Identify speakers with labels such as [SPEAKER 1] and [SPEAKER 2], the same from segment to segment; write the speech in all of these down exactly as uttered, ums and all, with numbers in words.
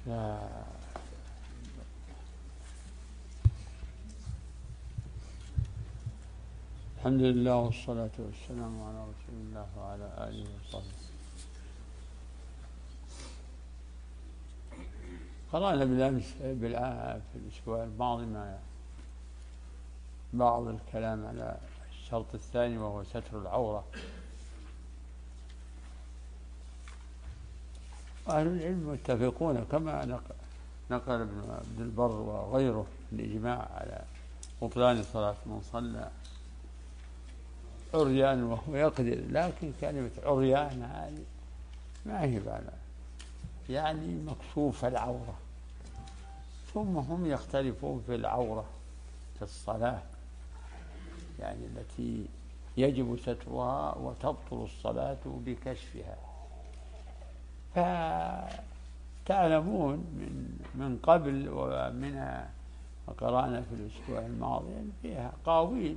[SPEAKER 1] لا. الحمد لله والصلاة والسلام على رسول الله وعلى آله وصحبه. قرأنا بالأمس في الأسبوع الماضي ما بعض الكلام على الشرط الثاني وهو ستر العورة. أهل العلم متفقون كما نقل ابن عبد البر وغيره الإجماع على بطلان صلاة من صلى عريان وهو يقدر، لكن كلمة عريان هذه ما هي معنى يعني مكشوف العورة. ثم هم يختلفون في العورة في الصلاة، يعني التي يجب سترها وتبطل الصلاة بكشفها. فتعلمون من من قبل ومن قرأنا في الأسبوع الماضي يعني فيها قاويل.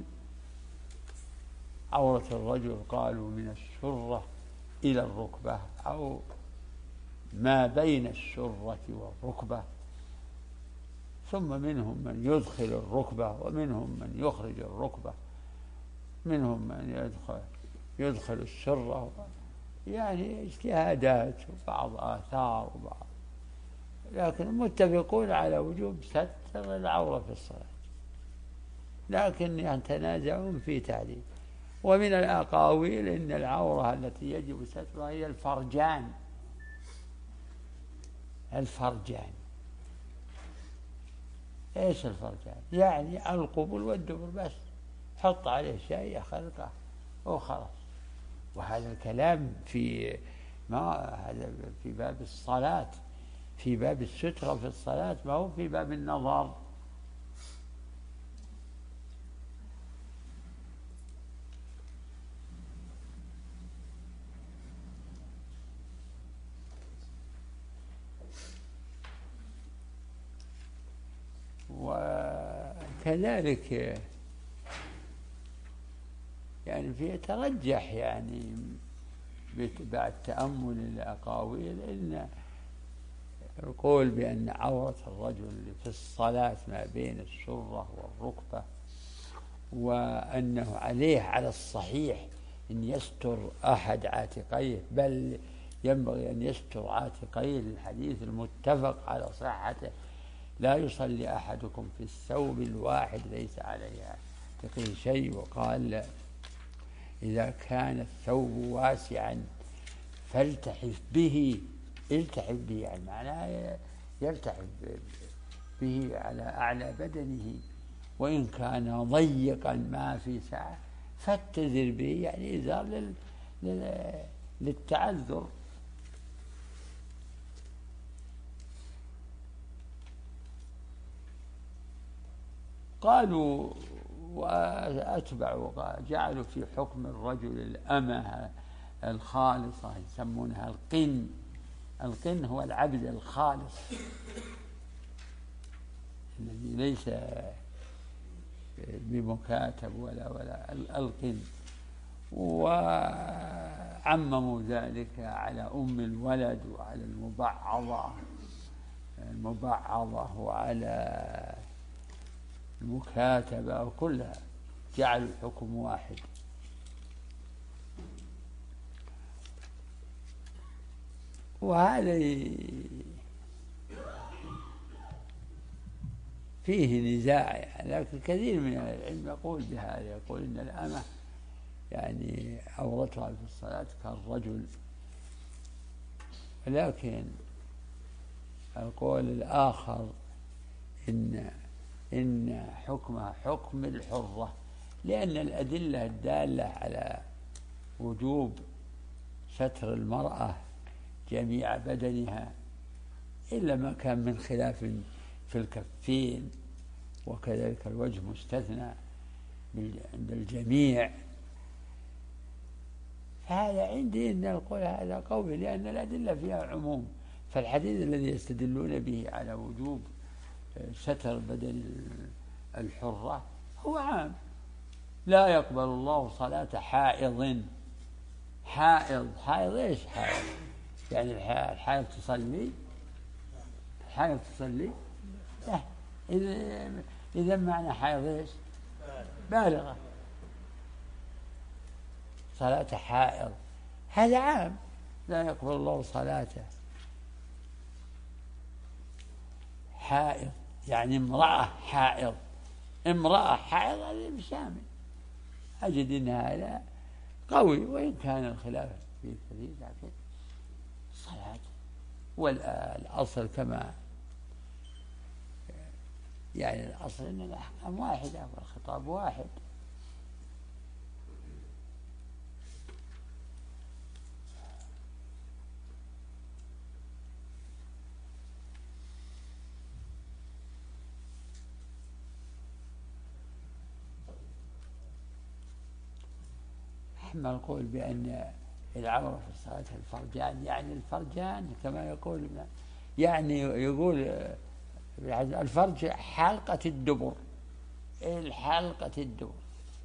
[SPEAKER 1] عورة الرجل قالوا من السرة إلى الركبة أو ما بين السرة والركبة، ثم منهم من يدخل الركبة ومنهم من يخرج الركبة، منهم من يدخل يدخل السرة، يعني اجتهادات وبعض آثار وبعض، لكن متفقون على وجوب ستر العورة في الصلاة، لكن يتنازعون في تعليل. ومن الأقاويل إن العورة التي يجب سترها هي الفرجان. الفرجان إيش الفرجان؟ يعني القبل والدبر بس، حط عليه شيء خلقه وخلاص. وهذا الكلام في ما هذا في باب الصلاة، في باب السترة في الصلاة، ما هو في باب النظر. وكذلك يعني في يترجح يعني بعد تأمل الأقاويل إن القول بأن عورة الرجل في الصلاة ما بين السرة والركبة، وأنه عليه على الصحيح أن يستر أحد عاتقيه، بل ينبغي أن يستر عاتقيه للحديث المتفق على صحته: لا يصلي أحدكم في الثوب الواحد ليس عليه عاتقه شيء. وقال: إذا كان الثوب واسعا فالتحف به. التحف به يعني معناه يلتحف به على أعلى بدنه، وإن كان ضيقا ما في سعة فاتزر به، يعني إزار لل... لل... للتعذر. قالوا وأتبعوا جعلوا في حكم الرجل الأمة الخالصة يسمونها القن. القن هو العبد الخالص الذي ليس بمكاتب ولا ولا القن. وعمموا ذلك على أم الولد وعلى المبعضة المبعضة وعلى المكاتبة وكلها، جعلوا الحكم واحد. وهذا فيه نزاع يعني، لكن كثير من العلم يقول بهذا، يقول إن الأمة يعني عورتها في الصلاة كالرجل. ولكن القول الآخر إن إن حكمها حكم الحرة، لأن الأدلة الدالة على وجوب ستر المرأة جميع بدنها إلا ما كان من خلاف في الكفين، وكذلك الوجه مستثنى عند الجميع. فهذا عندي أن القول هذا قوي، لأن الأدلة فيها عموم. فالحديث الذي يستدلون به على وجوب ستر بدن الحرة هو عام: لا يقبل الله صلاة حائض. حائض حائض إيش حائض؟ يعني الحائض تصلي؟ حائض تصلي؟ لا. إذا إذا معنى حائض إيش؟ بالغة. صلاة حائض هذا عام، لا يقبل الله صلاته. حائض يعني امرأة حائض، امرأة حائض هذا شامل. أجد أن هذا قوي، وإن كان الخلاف فيه كثير، لكن الصلاة والأصل كما يعني الأصل أن الأحكام واحدة والخطاب واحد. أما القول بأن العورة في الصلاة الفرجان، يعني الفرجان كما يقول يعني يقول الفرج حلقة الدبر، الحلقة الدبر،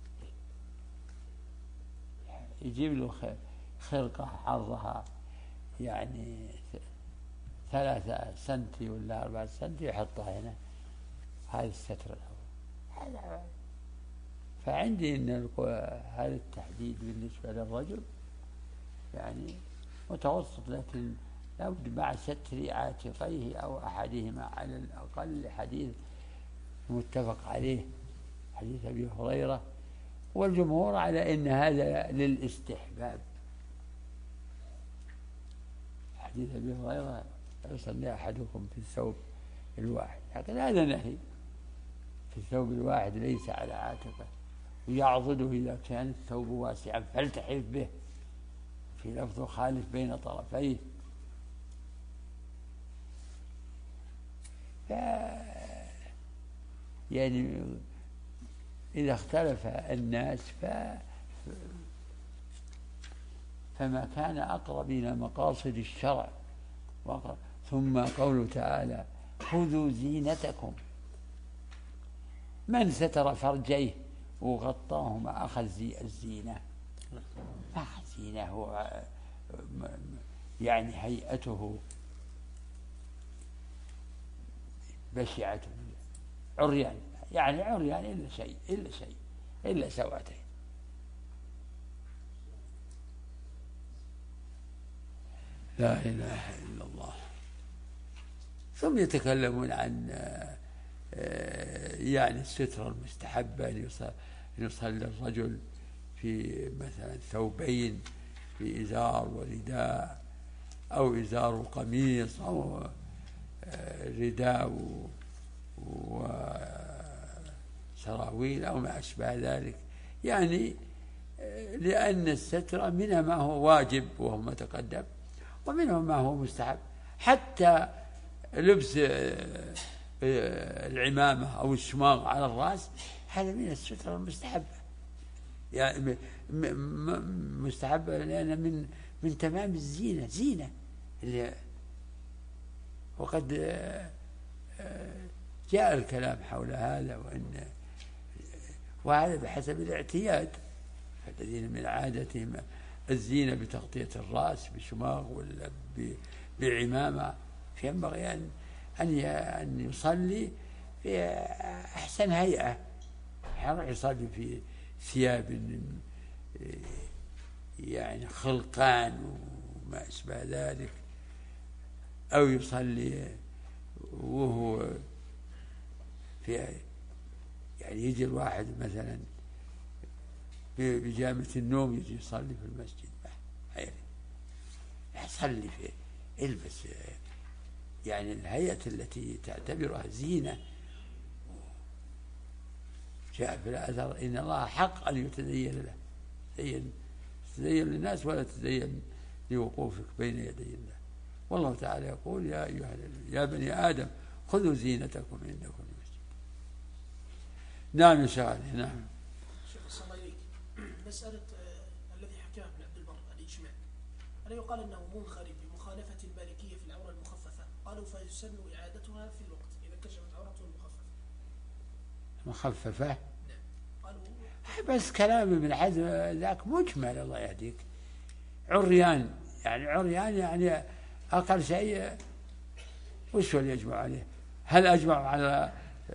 [SPEAKER 1] يجيب له خرقة عرضها يعني ثلاثة سنتي ولا أربعة سنتي يحطها هنا، هذا الستر الأول. هذا فعندي أن هذا التحديد بالنسبة للرجل يعني متوسط، لكن لابد مع ستر عاتقيه أو أحدهما على الأقل، حديث متفق عليه حديث أبي هريرة، والجمهور على أن هذا للاستحباب. حديث أبي هريرة يصلي أحدكم في الثوب الواحد، لكن هذا نهي في الثوب الواحد ليس على عاتقه، ويعضده إذا كان الثوب واسعا فالتحف به، في لفظ خالف بين طرفيه. ف يعني إذا اختلف الناس ف... فما كان أقرب إلى مقاصد الشرع. ثم قوله تعالى خذوا زينتكم، من ستر فرجيه وغطاهما أخذ زي الزينة، ما أخذ زينة، هو يعني هيئته بشعة عريان، يعني عريان إلا شيء إلا شيء إلا سواتين. لا إله إلا الله. ثم يتكلمون عن يعني السترة المستحبة أن يصلي الرجل في مثلا ثوبين، في إزار ورداء، أو إزار وقميص، أو رداء وسراويل أو ما أشبه ذلك، يعني لأن السترة منها ما هو واجب وهو متقدم، ومنها ما هو مستحب. حتى لبس العمامة أو الشماغ على الرأس هذا من السترة المستحبة، يعني مستحبة لأن من من تمام الزينة، زينة. وقد جاء الكلام حول هذا، وأن وهذا بحسب الاعتياد، الذين من عادتهم الزينة بتغطية الرأس بشماغ ولا بعمامة، فينبغي أن أن يصلي في أحسن هيئة، يروح يصلي في ثياب يعني خلقان وما أشبه ذلك، أو يصلي وهو في يعني يجي الواحد مثلا بجامة النوم يجي يصلي في المسجد، يصلي في البس يعني الهيئة التي تعتبرها زينة. جاء في الأثر إن الله حق أن يتزين له، تزين تزين للناس ولا تزين لوقوفك بين يدي الله. والله تعالى يقول يا أيها يا بني آدم خذوا زينتكم عند كل مسجد. نعم يا شيخ. نعم.
[SPEAKER 2] شيخ صلى الله عليك، مسألة الذي حكاه ابن عبد البر الإجماع، ألا يقال أنه منخرط بمخالفة المالكية في العورة المخففة، قالوا فيسن إعادتها في الوقت إذا كشفت عورته المخففة.
[SPEAKER 1] مخففة؟
[SPEAKER 2] نعم. قالوا
[SPEAKER 1] بس كلام ابن حزم ذاك مجمل، الله يهديك. عريان يعني عريان يعني أقل شيء وش اللي يجمع عليه؟ هل أجمع على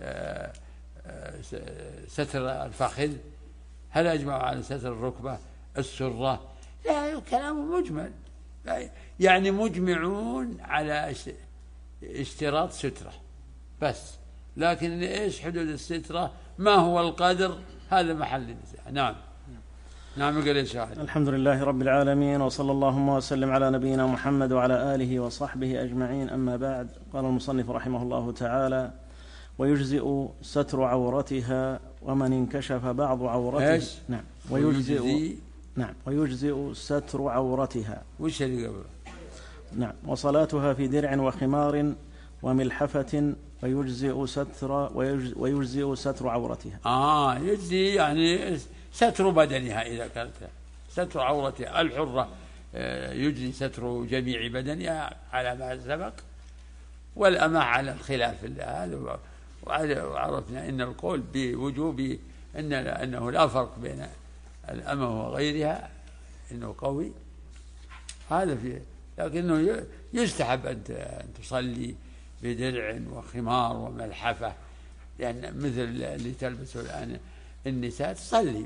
[SPEAKER 1] ستر الفخذ؟ هل أجمع على ستر الركبة، السرة؟ لا، الكلام مجمل، يعني مجمعون على اشتراط سترة بس، لكن إيش حدود السترة، ما هو القدر، هذا محل النزاع. نعم. نعم. يقول يا شاهد.
[SPEAKER 3] الحمد لله رب العالمين، وصلى اللهم وسلم على نبينا محمد وعلى آله وصحبه أجمعين، أما بعد. قال المصنف رحمه الله تعالى: ويجزئ ستر عورتها ومن انكشف بعض عورته.
[SPEAKER 1] إيش؟
[SPEAKER 3] نعم. ويجزئ نعم ويجزئ ستر عورتها.
[SPEAKER 1] وش اللي قبله؟
[SPEAKER 3] نعم. وصلاتها في درع وخمار وملحفة، ويجزئ ستر ويجزئ ستر عورتها.
[SPEAKER 1] آه يجزي يعني ستر بدنها، إذا كانت ستر عورتها الحرة يجزي ستر جميع بدنها على ما سبق، والأمة على الخلاف هذا. وعرفنا أن القول بوجوب إن أنه لا فرق بين الأمة وغيرها، إنه قوي هذا فيه، لكنه يستحب أن تصلي بدرع وخمار وملحفة، لأن يعني مثل اللي تلبسه الآن النساء، تصلي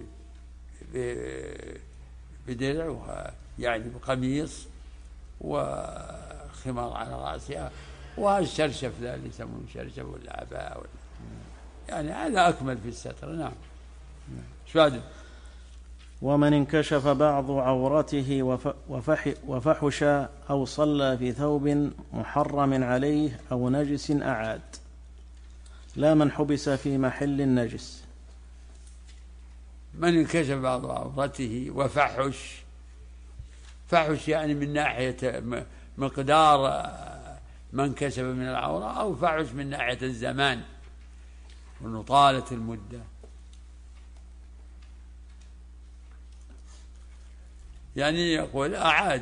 [SPEAKER 1] بدرع يعني بقميص وخمار على رأسها، والشرشف ذا اللي يسمونه شرشف ولا عباءة ولا، يعني هذا أكمل في الستر. نعم. شو هذا؟
[SPEAKER 3] ومن انكشف بعض عورته وفح وفحش أو صلى في ثوب محرم عليه أو نجس أعاد، لا من حبس في محل النجس.
[SPEAKER 1] من انكشف بعض عورته وفحش، فحش يعني من ناحية مقدار ما انكشف من العورة، أو فحش من ناحية الزمان وأنه طالت المدة. يعني يقول أعاد،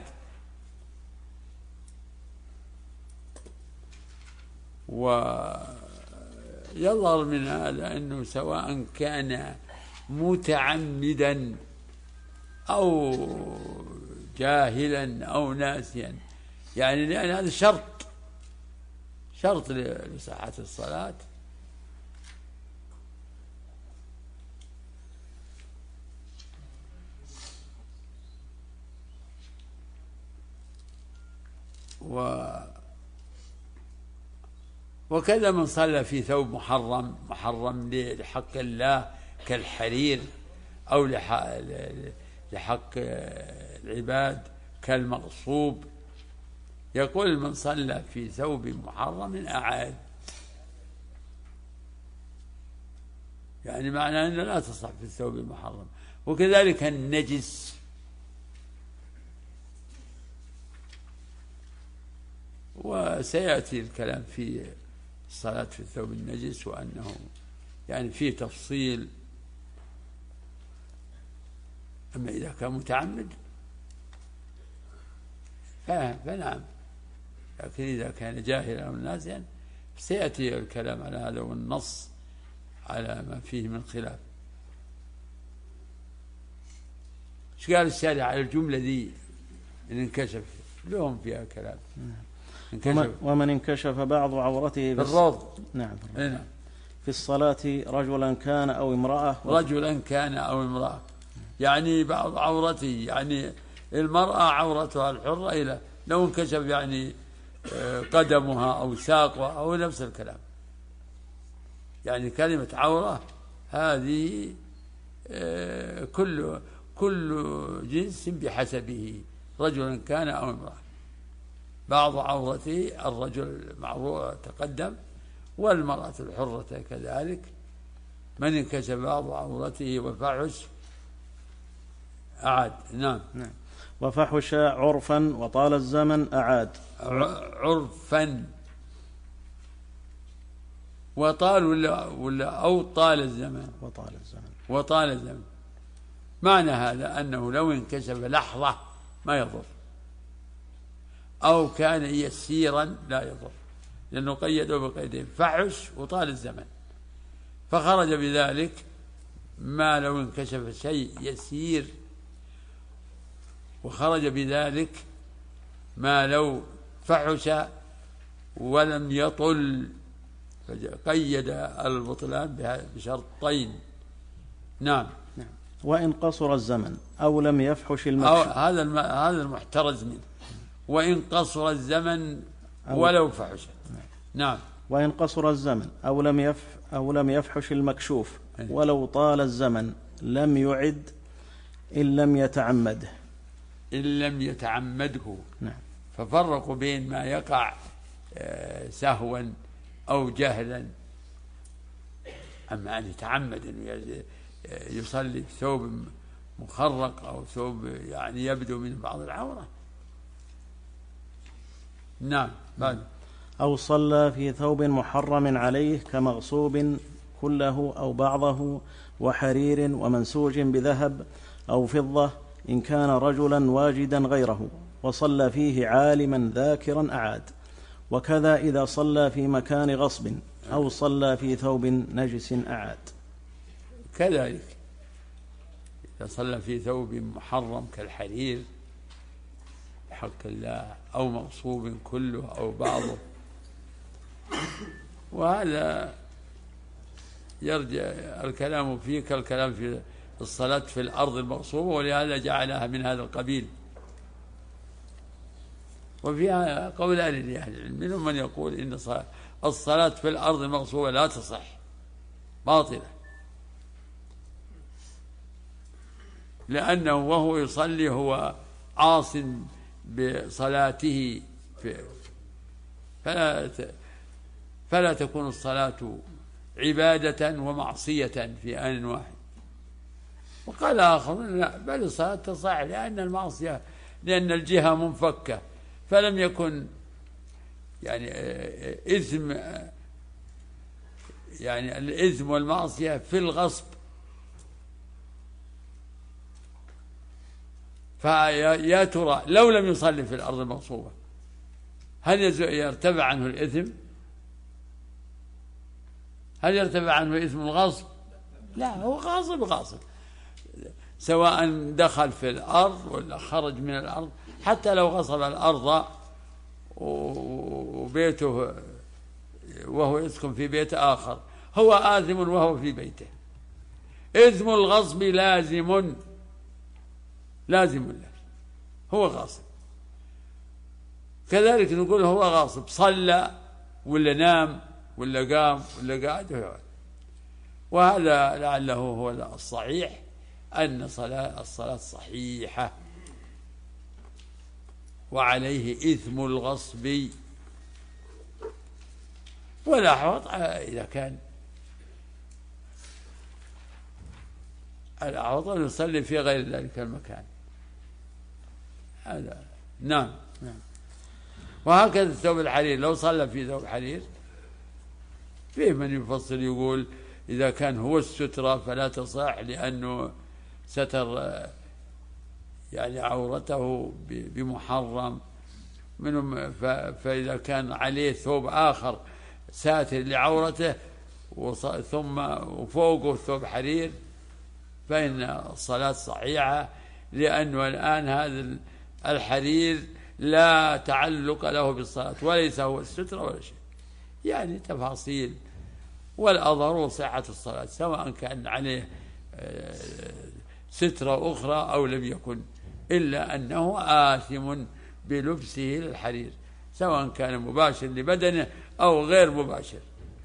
[SPEAKER 1] ويظهر من هذا أنه سواء كان متعمدا أو جاهلا أو ناسيا، يعني لأن هذا شرط شرط لصحة الصلاة. و وكذا من صلى في ثوب محرم محرم لحق الله كالحرير، أو لحق العباد كالمغصوب. يقول من صلى في ثوب محرم أعاد، يعني معناه أنه لا تصح في الثوب المحرم. وكذلك النجس، وسيأتي الكلام في الصلاة في الثوب النجس، وأنه يعني فيه تفصيل. أما إذا كان متعمد فنعم، لكن إذا كان جاهلا أو ناسيا سيأتي الكلام على هذا والنص على ما فيه من خلاف. ايش قال الشارع على الجملة ذي؟ إن انكشف لهم فيها كلام.
[SPEAKER 3] انكشف. ومن انكشف بعض عورته في
[SPEAKER 1] الروض.
[SPEAKER 3] نعم.
[SPEAKER 1] نعم.
[SPEAKER 3] في الصلاة رجلا كان أو امرأة.
[SPEAKER 1] رجلا كان أو امرأة، يعني بعض عورته، يعني المرأة عورتها الحرة إلى لو انكشف يعني قدمها أو ساقها أو نفس الكلام. يعني كلمة عورة هذه كل كل جنس بحسبه، رجلا كان أو امرأة. بعض عورته الرجل معروف تقدم، والمرأة الحرة كذلك. من انكشف بعض عورته وفحش أعاد. نعم.
[SPEAKER 3] نعم. وفحش عرفا وطال الزمن أعاد.
[SPEAKER 1] عرفا وطال ولا ولا أو طال الزمن.
[SPEAKER 3] وطال الزمن.
[SPEAKER 1] وطال الزمن معنى هذا أنه لو انكشف لحظة ما يضر، أو كان يسيرا لا يضر، لأنه قيده بقيدين: فحش وطال الزمن. فخرج بذلك ما لو انكشف شيء يسير، وخرج بذلك ما لو فحش ولم يطل، قيد البطلان بشرطين. نعم.
[SPEAKER 3] نعم. وإن قصر الزمن أو لم يفحش المكشوف،
[SPEAKER 1] هذا هذا المحترز منه، وإن قصر الزمن ولو فحش. نعم.
[SPEAKER 3] وإن قصر الزمن أو لم يف أو لم يفحش المكشوف ولو طال الزمن لم يعد إن لم يتعمده.
[SPEAKER 1] إن لم يتعمده.
[SPEAKER 3] نعم.
[SPEAKER 1] ففرقوا بين ما يقع سهوا أو جهلا، أما أن يتعمد أن يصلي بثوب مخرق أو ثوب يعني يبدو من بعض العورة. نعم. بعد.
[SPEAKER 3] أو صلى في ثوب محرم عليه كمغصوب كله أو بعضه وحرير ومنسوج بذهب أو فضة إن كان رجلا واجدا غيره وصلى فيه عالما ذاكرا أعاد. وكذا إذا صلى في مكان غصب أو صلى في ثوب نجس أعاد.
[SPEAKER 1] كذلك إذا صلى في ثوب محرم كالحرير بحق الله أو مغصوب كله أو بعضه، وهذا يرجع الكلام فيه كالكلام في الصلاة في الأرض المغصوبة، ولهذا جعلها من هذا القبيل. وفيها قولان لأهل العلم، منهم من يقول إن الصلاة في الأرض المغصوبة لا تصح، باطلة، لأنه وهو يصلي هو عاص بصلاته، في فلا فلا تكون الصلاة عبادة ومعصية في آن واحد. وقال آخر لا، بل الصلاة تصح لأن المعصية لأن الجهة منفكة، فلم يكن يعني إثم يعني الإثم والمعصية في الغصب، فيا ترى لو لم يصلي في الأرض المغصوبة هل يرتفع عنه الإثم؟ هل يرتفع عنه إثم الغصب؟ لا، هو غاصب غاصب، سواء دخل في الأرض ولا خرج من الأرض. حتى لو غصب الأرض وبيته وهو يسكن في بيت آخر هو آثم وهو في بيته. إثم الغصب لازم لازم له، هو غاصب. كذلك نقول هو غاصب، صلى ولا نام ولا قام ولا قاعد، وهذا لعله هو الصحيح أن صلاة الصلاة صحيحة وعليه إثم الغصب. ولا حوط إذا كان الأعوض أن يصلي في غير ذلك المكان هذا. نعم. نعم. وهكذا ثوب الحرير، لو صلى في ثوب حرير فيه من يفصل يقول إذا كان هو السترة فلا تصح لأنه ستر يعني عورته بمحرم منهم، فإذا كان عليه ثوب آخر ساتر لعورته ثم وفوقه ثوب حرير فإن الصلاة صحيحة، لأنه الآن هذا الحرير لا تعلق له بالصلاة وليس هو السترة ولا شيء، يعني تفاصيل. والأظهر صحة الصلاة سواء كان عليه سترة أخرى أو لم يكن، إلا أنه آثم بلبسه للحرير سواء كان مباشر لبدنه أو غير مباشر.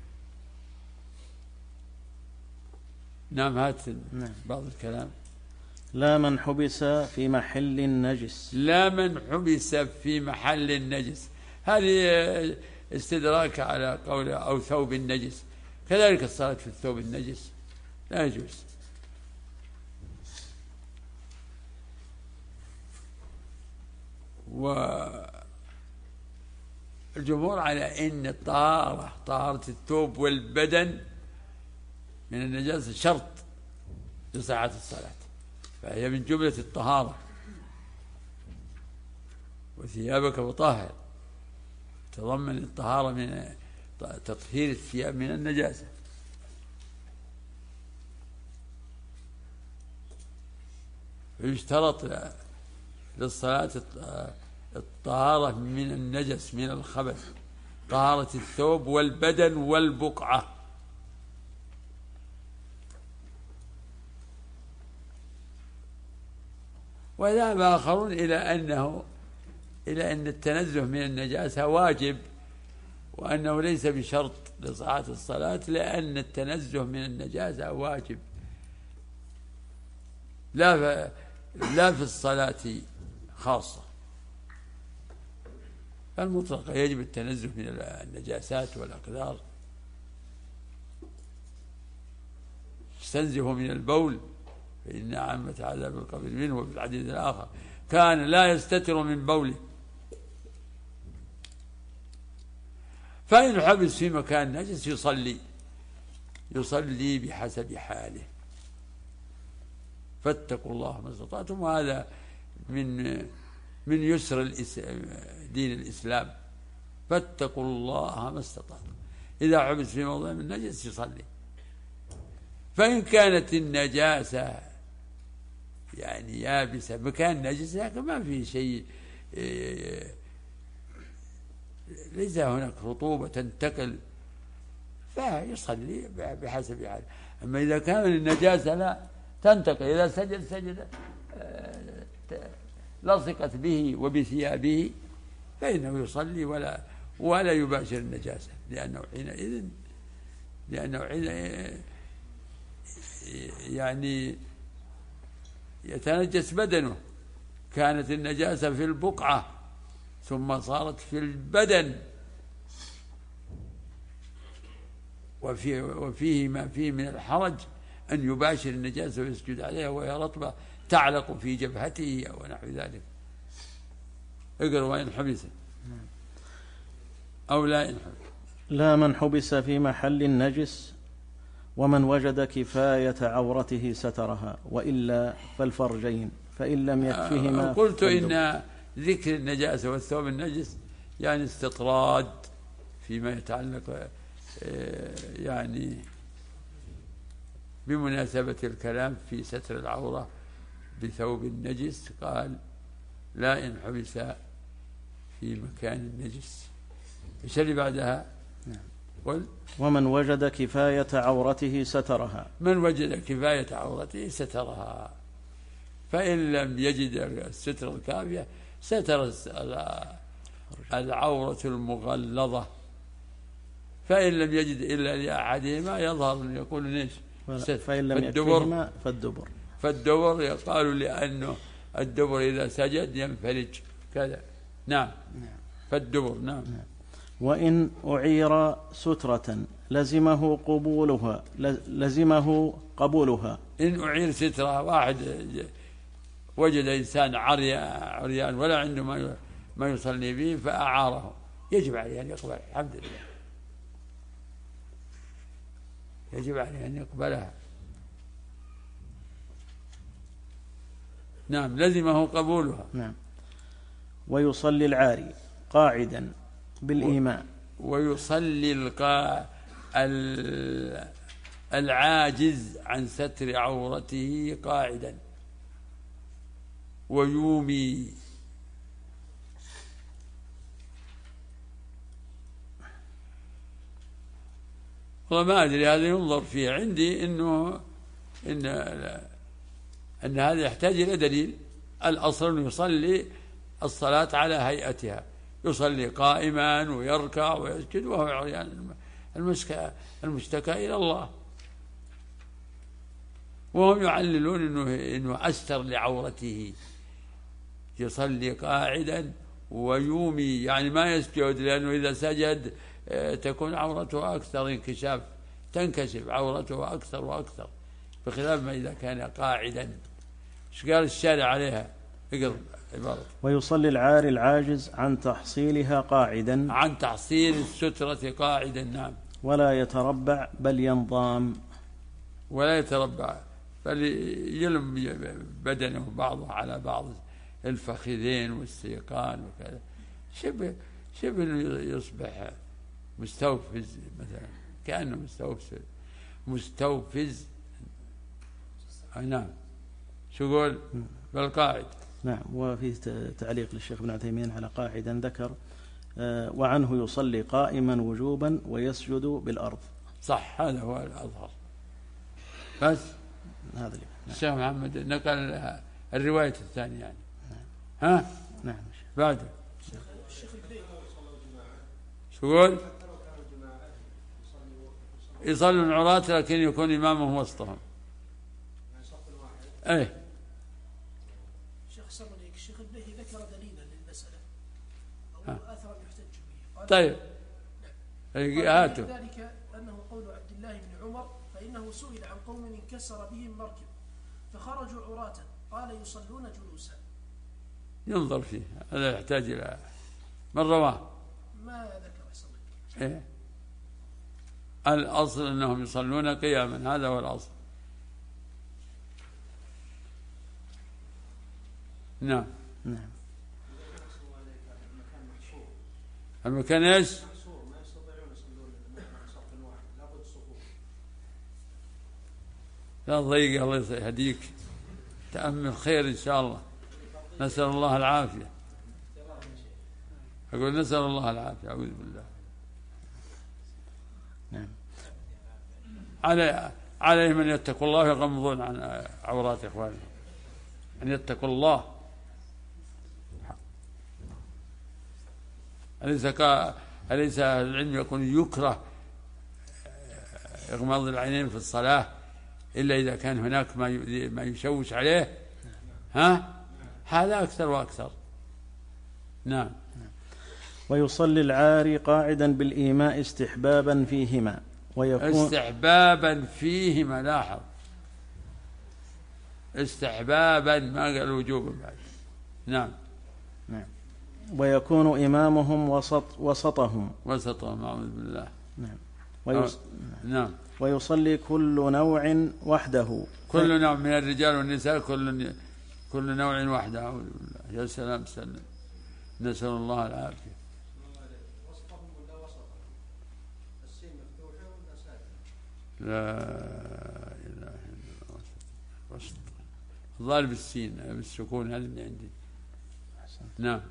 [SPEAKER 1] نعم. هات بعض الكلام.
[SPEAKER 3] لا من حبس في محل نجس.
[SPEAKER 1] لا من حبس في محل نجس، هذه استدراك على قول أو ثوب النجس. كذلك الصلاة في الثوب النجس لا يجوز. والجمهور على أن الطهارة طهارة الثوب والبدن من النجاسة شرط لصحة الصلاة، فهي من جملة الطهارة. وثيابك فطهر تضمن الطهارة من تطهير الثياب من النجاسة. يشترط للصلاة الطهارة من النجس من الخبث طهارة الثوب والبدن والبقعة. وذهب آخرون إلى أنه إلى أن التنزه من النجاسة واجب، وأنه ليس بشرط لصحة الصلاة، لأن التنزه من النجاسة واجب لا في لا في الصلاة خاصة. المطلق يجب التنزه من النجاسات والأقدار. استنزه من البول فإن عامة عذاب القبر منه. وفي الحديث الآخر كان لا يستتر من بوله. فإن حبس في مكان نجس يصلي يصلي بحسب حاله. فاتقوا الله ما استطعتم. وهذا من من يسر دين الإسلام. فاتقوا الله ما استطعتم. إذا حبس في موضع من نجس يصلي. فإن كانت النجاسة يعني يابسة مكان نجس لكن ما في شيء، ليس هناك رطوبة تنتقل، فيصلي بحسب حاله. أما إذا كان النجاسة لا تنتقل، إذا سجد سجد لصقت به وبثيابه فإنه يصلي ولا ولا يباشر النجاسة، لأنه حينئذ لأنه حينئذ يعني يتنجس بدنه. كانت النجاسة في البقعة ثم صارت في البدن، وفيه, وفيه ما فيه من الحرج أن يباشر النجاسة ويسجد عليها وهي رطبة تعلق في جبهته أو نحو ذلك. اقرأ وإن حبس أو لا إن حبس.
[SPEAKER 3] لا من حبس في محل النجس ومن وجد كفاية عورته سترها، وإلا فالفرجين، فإن لم يكفهما.
[SPEAKER 1] قلت إن ذكر النجاسة والثوب النجس يعني استطراد فيما يتعلق يعني بمناسبة الكلام في ستر العورة بثوب النجس. قال لا إن حبس في مكان النجس. ايش اللي بعدها؟ قل
[SPEAKER 3] ومن وجد كفاية عورته سترها.
[SPEAKER 1] من وجد كفاية عورته سترها. فإن لم يجد الستر الكافية ستر العورة المغلظة. فإن لم يجد إلا لأحدهما يظهر أن يقول ليش
[SPEAKER 3] فإن لم يكفهما فالدبر.
[SPEAKER 1] فالدبر يقال لأنه الدبر إذا سجد ينفرج كذا. نعم. فالدبر. نعم.
[SPEAKER 3] وإن أعير سترة لزمه قبولها لزمه قبولها.
[SPEAKER 1] إن أعير سترة، واحد وجد إنسان عريان ولا عنده ما ما يصلي به فأعاره، يجب عليه أن يقبل. الحمد لله، يجب عليه أن يقبلها. نعم. لزمه قبولها.
[SPEAKER 3] نعم. ويصلي العاري قاعدا بالإيمان.
[SPEAKER 1] ويصلي القا... العاجز عن ستر عورته قاعدا ويومي. وما أدري، هذا ينظر فيه. عندي إنه إن أن هذا يحتاج إلى دليل. الأصل أنه يصلي الصلاة على هيئتها، يصلي قائما ويركع ويسجد وهو عريان، المشتكى إلى الله. وهم يعللون إنه إنه أستر لعورته، يصلي قاعدا ويومي، يعني ما يسجد، لأنه إذا سجد تكون عورته أكثر انكشاف، تنكشف عورته أكثر وأكثر، بخلاف ما إذا كان قاعدا. ايش قال الشارع عليها؟ اقرأ عبارة.
[SPEAKER 3] ويصلي العاري العاجز عن تحصيلها قاعدا،
[SPEAKER 1] عن تحصيل السترة قاعدا. نعم.
[SPEAKER 3] ولا يتربع بل ينضام.
[SPEAKER 1] ولا يتربع بل يلم بدنه بعضه على بعض، الفخذين والسيقان وكذا، شبه شبه يصبح مستوفز مثلا، كأنه مستوفز مستوفز. نعم. شو قول؟ بالقاعد.
[SPEAKER 3] نعم. وفي تعليق للشيخ ابن عثيمين على قاعدا ذكر وعنه يصلي قائما وجوبا ويسجد بالأرض.
[SPEAKER 1] صح، هذا هو الأظهر. بس
[SPEAKER 3] هذا
[SPEAKER 1] الشيخ محمد نقل الرواية الثانية يعني. ها؟
[SPEAKER 3] نعم.
[SPEAKER 1] بعده شو يقول؟ يصلون عراة لكن يكون إمامهم وسطهم. ايه
[SPEAKER 2] شيخ سمريك الشيخ البيهي ذكر دليلا للمسألة أو أثرا يحتج به.
[SPEAKER 1] طيب هاتوا.
[SPEAKER 2] ذلك أنه قول عبد الله بن عمر فإنه سئل عن قوم انكسر بهم مركب فخرجوا عراة قال يصلون جلوسا.
[SPEAKER 1] ينظر فيه، هذا يحتاج إلى من رواه.
[SPEAKER 2] ما ذكر سمريك.
[SPEAKER 1] إيه؟ الأصل أنهم يصلون قياما، هذا هو الأصل. نعم.
[SPEAKER 3] نعم.
[SPEAKER 1] المكان ايش؟
[SPEAKER 4] ما يستطيعون يصلون صف واحد، لابد صفوف.
[SPEAKER 1] لا تضيق، الله يهديك، تأمل خير إن شاء الله. نسأل الله العافية. أقول نسأل الله العافية، أعوذ بالله.
[SPEAKER 3] نعم.
[SPEAKER 1] علي عليهم أن يتقوا الله ويغمضون عن عورات إخوانهم، أن يتقوا الله. أليس أليس أهل العلم يكون يكره إغماض العينين في الصلاة إلا إذا كان هناك ما ما يشوش عليه؟ ها؟ هذا أكثر وأكثر. نعم.
[SPEAKER 3] ويصلي العاري قاعدا بالإيماء استحبابا فيهما ويكون
[SPEAKER 1] استحبابا فيهما. لاحظ، استحبابا ما قال وجوبا بعد. نعم.
[SPEAKER 3] نعم. ويكون إمامهم وسط وسطهم
[SPEAKER 1] وسطهم، أعوذ بالله.
[SPEAKER 3] نعم. ويص...
[SPEAKER 1] نعم.
[SPEAKER 3] ويصلي كل نوع وحده.
[SPEAKER 1] كل نوع من الرجال والنساء، كل كل نوع وحده. أعوذ بالله. يا سلام سلم، نسأل الله العافية.
[SPEAKER 4] وسطهم ولا وسطهم؟ السين مفتوحة ولا ساكنة؟
[SPEAKER 1] لا إله إلا الله. وسط الظاهر بالسين بالسكون، هذا اللي عندي. نعم.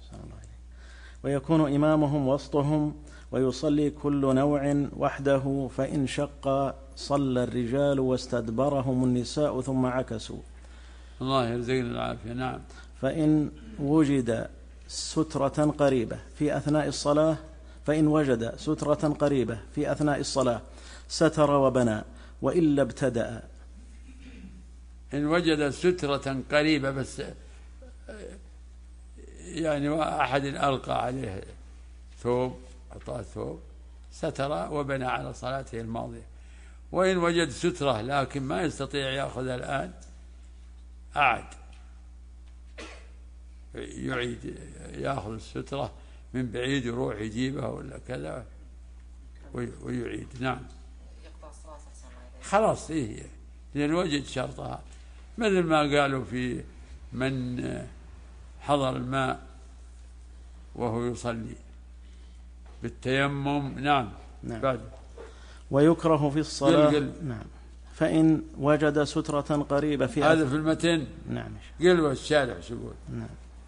[SPEAKER 3] ويكون إمامهم وسطهم ويصلي كل نوع وحده، فإن شق صلى الرجال واستدبرهم النساء ثم عكسوا.
[SPEAKER 1] الله يرزقنا العافية. نعم.
[SPEAKER 3] فإن وجد سترة قريبة في أثناء الصلاة فإن وجد سترة قريبة في أثناء الصلاة ستر وبنى، وإلا ابتدأ.
[SPEAKER 1] إن وجد سترة قريبة بس يعني أحد ألقى عليه ثوب، أعطاه ثوب، ستر وبنى على صلاته الماضية. وإن وجد سترة لكن ما يستطيع يأخذها الآن، أعد يعيد، يأخذ السترة من بعيد يروح يجيبها ولا كذا ويعيد. نعم. خلاص إيه، لأن وجد شرطها، مثل ما قالوا في من حضر الماء وهو يصلي بالتيمم. نعم.
[SPEAKER 3] نعم.
[SPEAKER 1] بعد
[SPEAKER 3] ويكره في الصلاة.
[SPEAKER 1] قل قل.
[SPEAKER 3] نعم. فإن وجد سترة قريبة في
[SPEAKER 1] هذا في المتن.
[SPEAKER 3] نعم.
[SPEAKER 1] قلوا الشارع شو يقول.
[SPEAKER 3] نعم.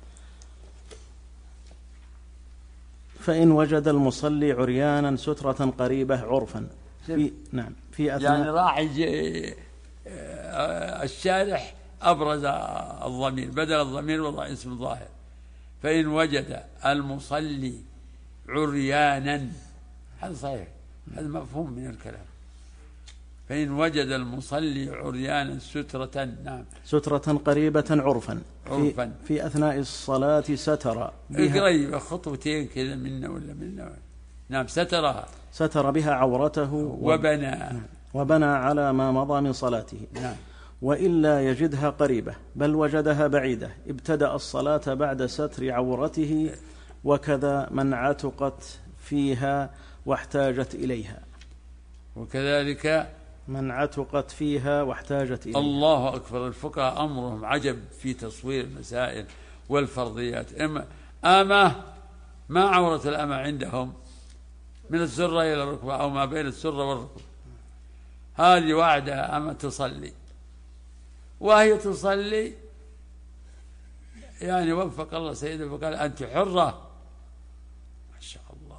[SPEAKER 3] فإن وجد المصلي عريانا سترة قريبة عرفا في نعم في أثناء
[SPEAKER 1] يعني راح يجي الشارح أبرز الضمير، بدل الضمير وضع اسم ظاهر. فإن وجد المصلي عريانا، هذا صحيح، هذا مفهوم من الكلام. فإن وجد المصلي عريانا سترة. نعم.
[SPEAKER 3] سترة قريبة عرفا
[SPEAKER 1] عرفا
[SPEAKER 3] في, في أثناء الصلاة ستر
[SPEAKER 1] بها قريبة خطوتين كذا منا ولا منا. نعم. سترها،
[SPEAKER 3] ستر بها عورته
[SPEAKER 1] وبنى.
[SPEAKER 3] نعم. وبنى على ما مضى من صلاته.
[SPEAKER 1] نعم.
[SPEAKER 3] وإلا يجدها قريبة بل وجدها بعيدة ابتدأ الصلاة بعد ستر عورته، وكذا من عتقت فيها واحتاجت إليها.
[SPEAKER 1] وكذلك
[SPEAKER 3] من عتقت فيها واحتاجت إليها.
[SPEAKER 1] الله أكبر. الفقهاء أمرهم عجب في تصوير المسائل والفرضيات. أمة ما عورة الأمة عندهم من السرة إلى الركبة أو ما بين السرة والركبة، هذه واحدة أمة تصلي، وهي تصلي يعني وفق الله سيدنا فقال أنت حرة، ما شاء الله.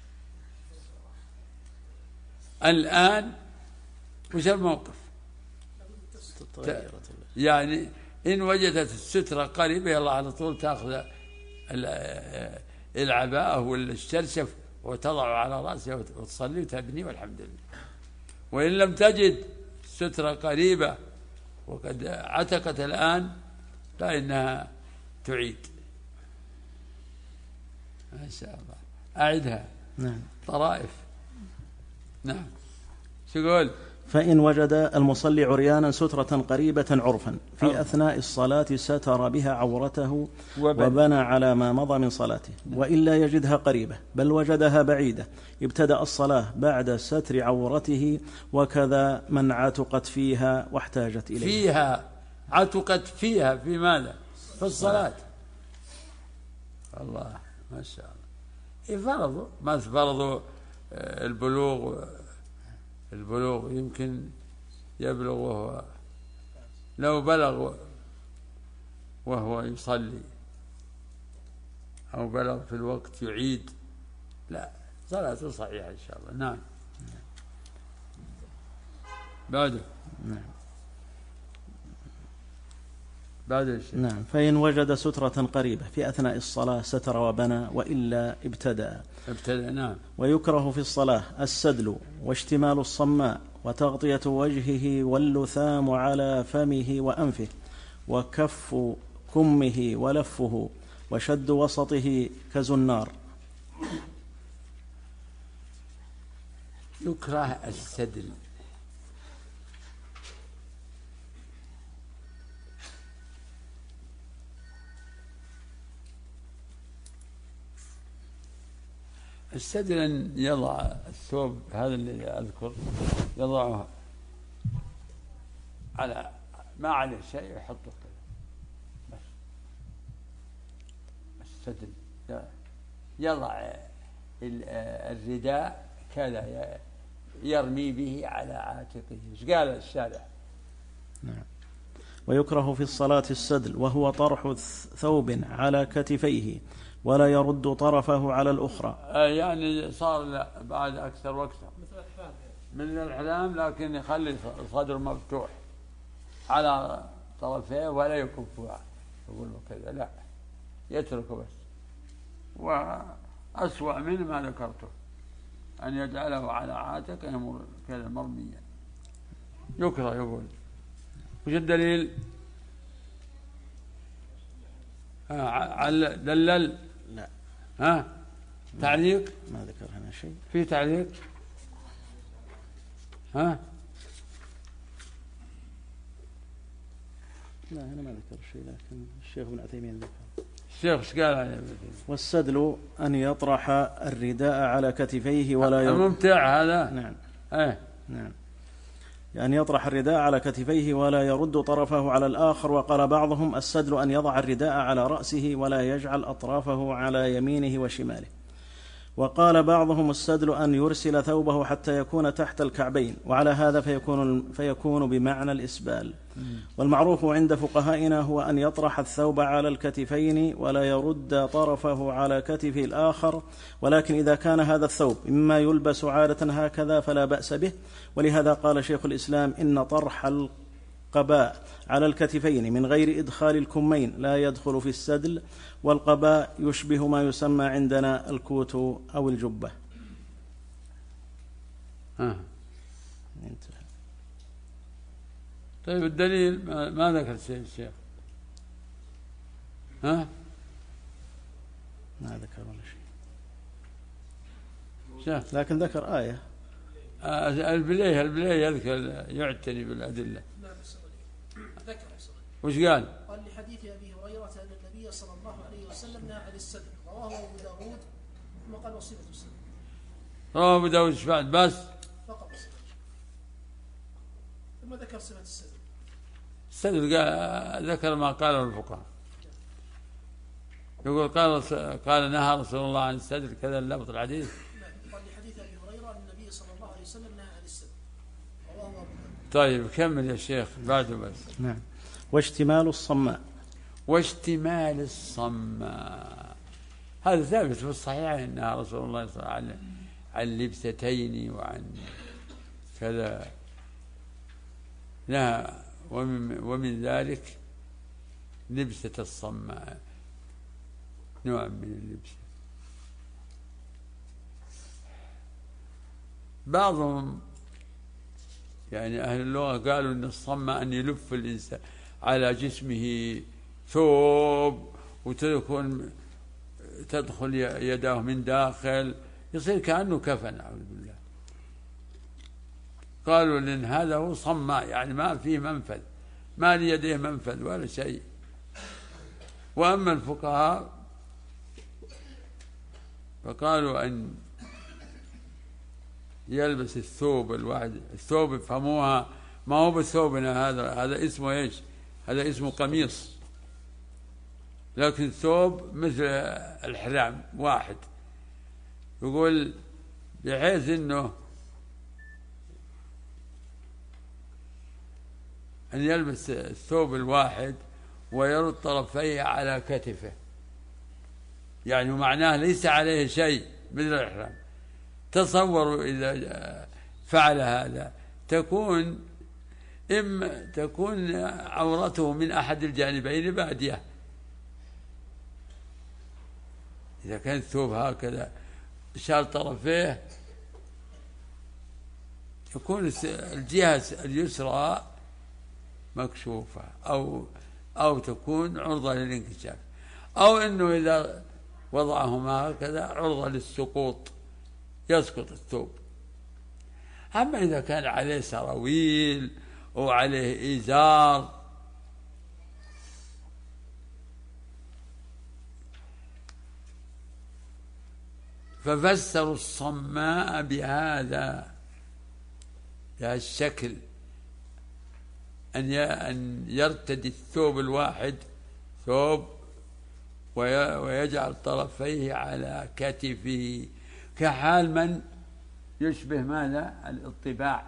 [SPEAKER 1] الآن وش الموقف؟ يعني إن وجدت السترة قريبة يلا على طول تأخذ العباءة ولا الشرشف وتضع على رأسها وتصلي وتبني والحمد لله. وإن لم تجد سترة قريبة وقد عتقت الآن فإنها تعيد. ما شاء الله. أعدها.
[SPEAKER 3] نعم.
[SPEAKER 1] طرائف. نعم. شو يقول؟
[SPEAKER 3] فإن وجد المصلي عريانا سترة قريبة عرفا في عرف. أثناء الصلاة ستر بها عورته وبنى, وبنى على ما مضى من صلاته. وإلا يجدها قريبة بل وجدها بعيدة ابتدأ الصلاة بعد ستر عورته، وكذا من عتقت فيها واحتاجت إليها.
[SPEAKER 1] فيها عتقت فيها في ماذا؟ في الصلاة. الله ما شاء الله. فرضوا ما فرضوا البلوغ. البلوغ يمكن يبلغ وهو لو بلغ وهو يصلي أو بلغ في الوقت يعيد، لا صلاته صحيحة إن شاء الله. نعم. بعده.
[SPEAKER 3] نعم.
[SPEAKER 1] بعد الشيء.
[SPEAKER 3] نعم. فإن وجد سترة قريبة في أثناء الصلاة ستر وبنى، وإلا ابتدأ.
[SPEAKER 1] ابتدأ. نعم.
[SPEAKER 3] ويكره في الصلاة السدل واشتمال الصماء وتغطية وجهه واللثام على فمه وأنفه وكف كمه ولفه وشد وسطه كزنار.
[SPEAKER 1] يكره السدل. السدل أن يضع الثوب هذا اللي أذكر يضعه على ما عليه شيء يحطه كذا بس. السدل يضع الرداء كذا يرمي به على عاتقه. ايش قال الشارع؟
[SPEAKER 3] نعم. ويكره في الصلاة السدل وهو طرح ثوب على كتفيه ولا يرد طرفه على الأخرى.
[SPEAKER 1] يعني صار لا بعد أكثر وأكثر من الإحلام، لكن يخلي صدره مفتوح على طرفيه ولا يكفه يقول له كذا، لا يتركه بس. وأسوأ من ما ذكرته أن يجعله على عاتقه يمر كذا مرميا. يكره. يقول وش الدليل؟ على دلل.
[SPEAKER 3] لا.
[SPEAKER 1] ها تعليق؟
[SPEAKER 3] ما ذكر هنا شيء.
[SPEAKER 1] في تعليق؟ ها؟
[SPEAKER 3] لا هنا ما ذكر شيء، لكن الشيخ ابن عثيمين ذكر.
[SPEAKER 1] الشيخ ايش قال عليه؟
[SPEAKER 3] والسدل أن يطرح الرداء على كتفيه ولا يرد.
[SPEAKER 1] ممتع هذا.
[SPEAKER 3] نعم.
[SPEAKER 1] ايه.
[SPEAKER 3] نعم. يعني يطرح الرداء على كتفيه ولا يرد طرفه على الآخر. وقال بعضهم السدل أن يضع الرداء على رأسه ولا يجعل أطرافه على يمينه وشماله. وقال بعضهم السدل أن يرسل ثوبه حتى يكون تحت الكعبين، وعلى هذا فيكون, فيكون بمعنى الإسبال. والمعروف عند فقهائنا هو أن يطرح الثوب على الكتفين ولا يرد طرفه على كتف الآخر، ولكن إذا كان هذا الثوب مما يلبس عادة هكذا فلا بأس به. ولهذا قال شيخ الإسلام إن طرح القباء على الكتفين من غير إدخال الكمين لا يدخل في السدل، والقباء يشبه ما يسمى عندنا الكوت أو الجبة.
[SPEAKER 1] آه. طيب الدليل ما ذكر شيء الشيخ؟ ها؟
[SPEAKER 3] ما ذكر ولا
[SPEAKER 1] شيء،
[SPEAKER 3] لكن ذكر آية.
[SPEAKER 1] آه البليه البليه يذكر يعتني بالأدلة.
[SPEAKER 2] ذكر.
[SPEAKER 1] وش قال؟
[SPEAKER 2] قال لحديث أبي هريرة أن النبي صلى الله عليه وسلم نهى عن السدل، رواه أبو داود، ثم قال وصفة السدل.
[SPEAKER 1] رواه أبو داود بعد بس
[SPEAKER 2] فقط ثم ذكر صفة السدل.
[SPEAKER 1] السدل قال ذكر ما قاله الفقهاء. يقول قال قال نهى رسول الله عن السدل كذا اللفظ الحديث.
[SPEAKER 2] قال لحديث أبي هريرة أن النبي صلى الله عليه وسلم نهى عن السدل، رواه أبو داود.
[SPEAKER 1] طيب كمل يا شيخ بعده بس.
[SPEAKER 3] نعم. واشتمال الصماء.
[SPEAKER 1] واشتمال الصماء هذا ثابت في الصحيح أن رسول الله صلى الله عليه وسلم عن لبستين وعن كذا نهى، ومن, ومن ذلك لبسة الصماء، نوع من اللبسة. بعضهم يعني أهل اللغة قالوا أن الصماء أن يلف الإنسان على جسمه ثوب وتكون تدخل يداه من داخل يصير كأنه كفن، أعوذ بالله. قالوا لأن هذا هو صماء، يعني ما فيه منفذ، ما ليديه منفذ ولا شيء. وأما الفقهاء فقالوا أن يلبس الثوب الواحد، الثوب يفهموها ما هو بثوبنا هذا، هذا اسمه ايش؟ هذا اسمه قميص، لكن الثوب مثل الحرام واحد. يقول بحيث انه ان يلبس الثوب الواحد ويرد طرفيه على كتفه، يعني معناه ليس عليه شيء مثل الإحرام. تصوروا إذا فعل هذا تكون إما تكون عورته من أحد الجانبين بادية، إذا كان الثوب هكذا شال طرفيه تكون الجهة اليسرى مكشوفة أو أو تكون عرضة للانكشاف، أو أنه إذا وضعهما هكذا عرضة للسقوط يسقط الثوب. أما إذا كان عليه سراويل أو عليه إزار ففسروا الصماء بهذا بهذا الشكل، أن يرتدي الثوب الواحد ثوب ويجعل طرفيه على كتفه، كحال من يشبه ماذا؟ الاطباع.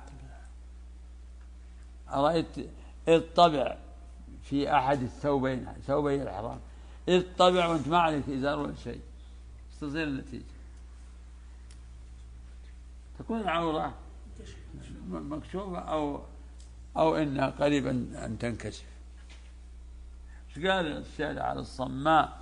[SPEAKER 1] أرأيت اطبع في أحد الثوبين، ثوبي الإحرام، اطبع وانت ما عليك إزار ولا شيء، تصير النتيجة تكون العورة مكشوفة أو أو إنها قريبا أن تنكشف. ايش قال الشارع على الصماء؟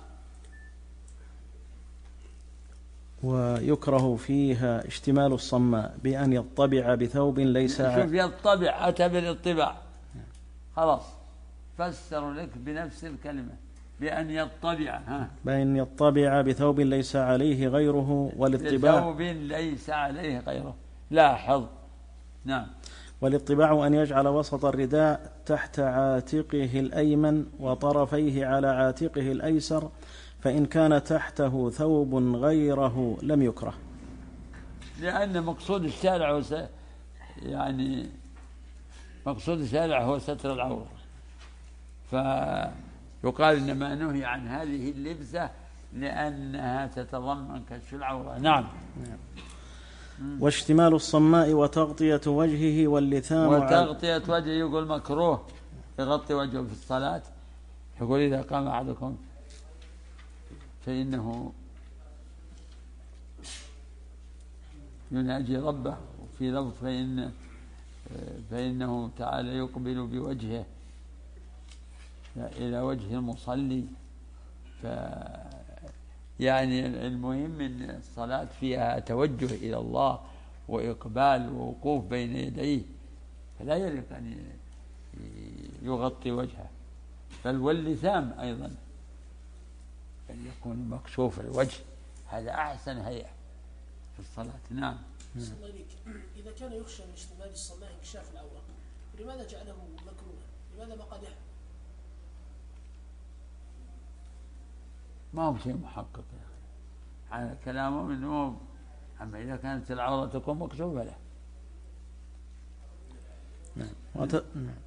[SPEAKER 3] ويكره فيها اشتمال الصماء بأن يطبع بثوب ليس
[SPEAKER 1] شوف يطبع أتى بالاطباع، خلاص فسروا لك بنفس الكلمة بأن يطبع، ها
[SPEAKER 3] بأن يطبع بثوب ليس عليه غيره. والاطباع
[SPEAKER 1] بثوب ليس عليه غيره، لاحظ. نعم.
[SPEAKER 3] والاطباع أن يجعل وسط الرداء تحت عاتقه الأيمن وطرفيه على عاتقه الأيسر، فإن كان تحته ثوب غيره لم يكره،
[SPEAKER 1] لأن مقصود الشارع هو س... يعني مقصود الشارع هو ستر العورة، فيقال إنما نهي عن هذه اللبسة لأنها تتضمن كشف العورة. نعم.
[SPEAKER 3] واشتمال الصماء وتغطية وجهه واللثام
[SPEAKER 1] وتغطية وجهه، يقول مكروه يغطي وجهه في الصلاة. يقول إذا قام أحدكم فإنه يناجي ربه، وفي لفظ فإن فإنه تعالى يقبل بوجهه إلى وجه المصلي. ف يعني المهم أن الصلاة فيها توجه إلى الله وإقبال ووقوف بين يديه، فلا يليق أن يغطي وجهه، بل واللثام أيضا أن يكون مكشوف الوجه، هذا أحسن هيئة في الصلاة. نعم.
[SPEAKER 2] إذا كان يخشى من اشتمال الصماء انكشاف العورة، لماذا جعله مكروها؟ لماذا ما قدح؟
[SPEAKER 1] ما هو شيء محقق يا أخي على كلامه منه. أما إذا كانت العورة تكون مكشوفة له.
[SPEAKER 3] نعم. وت...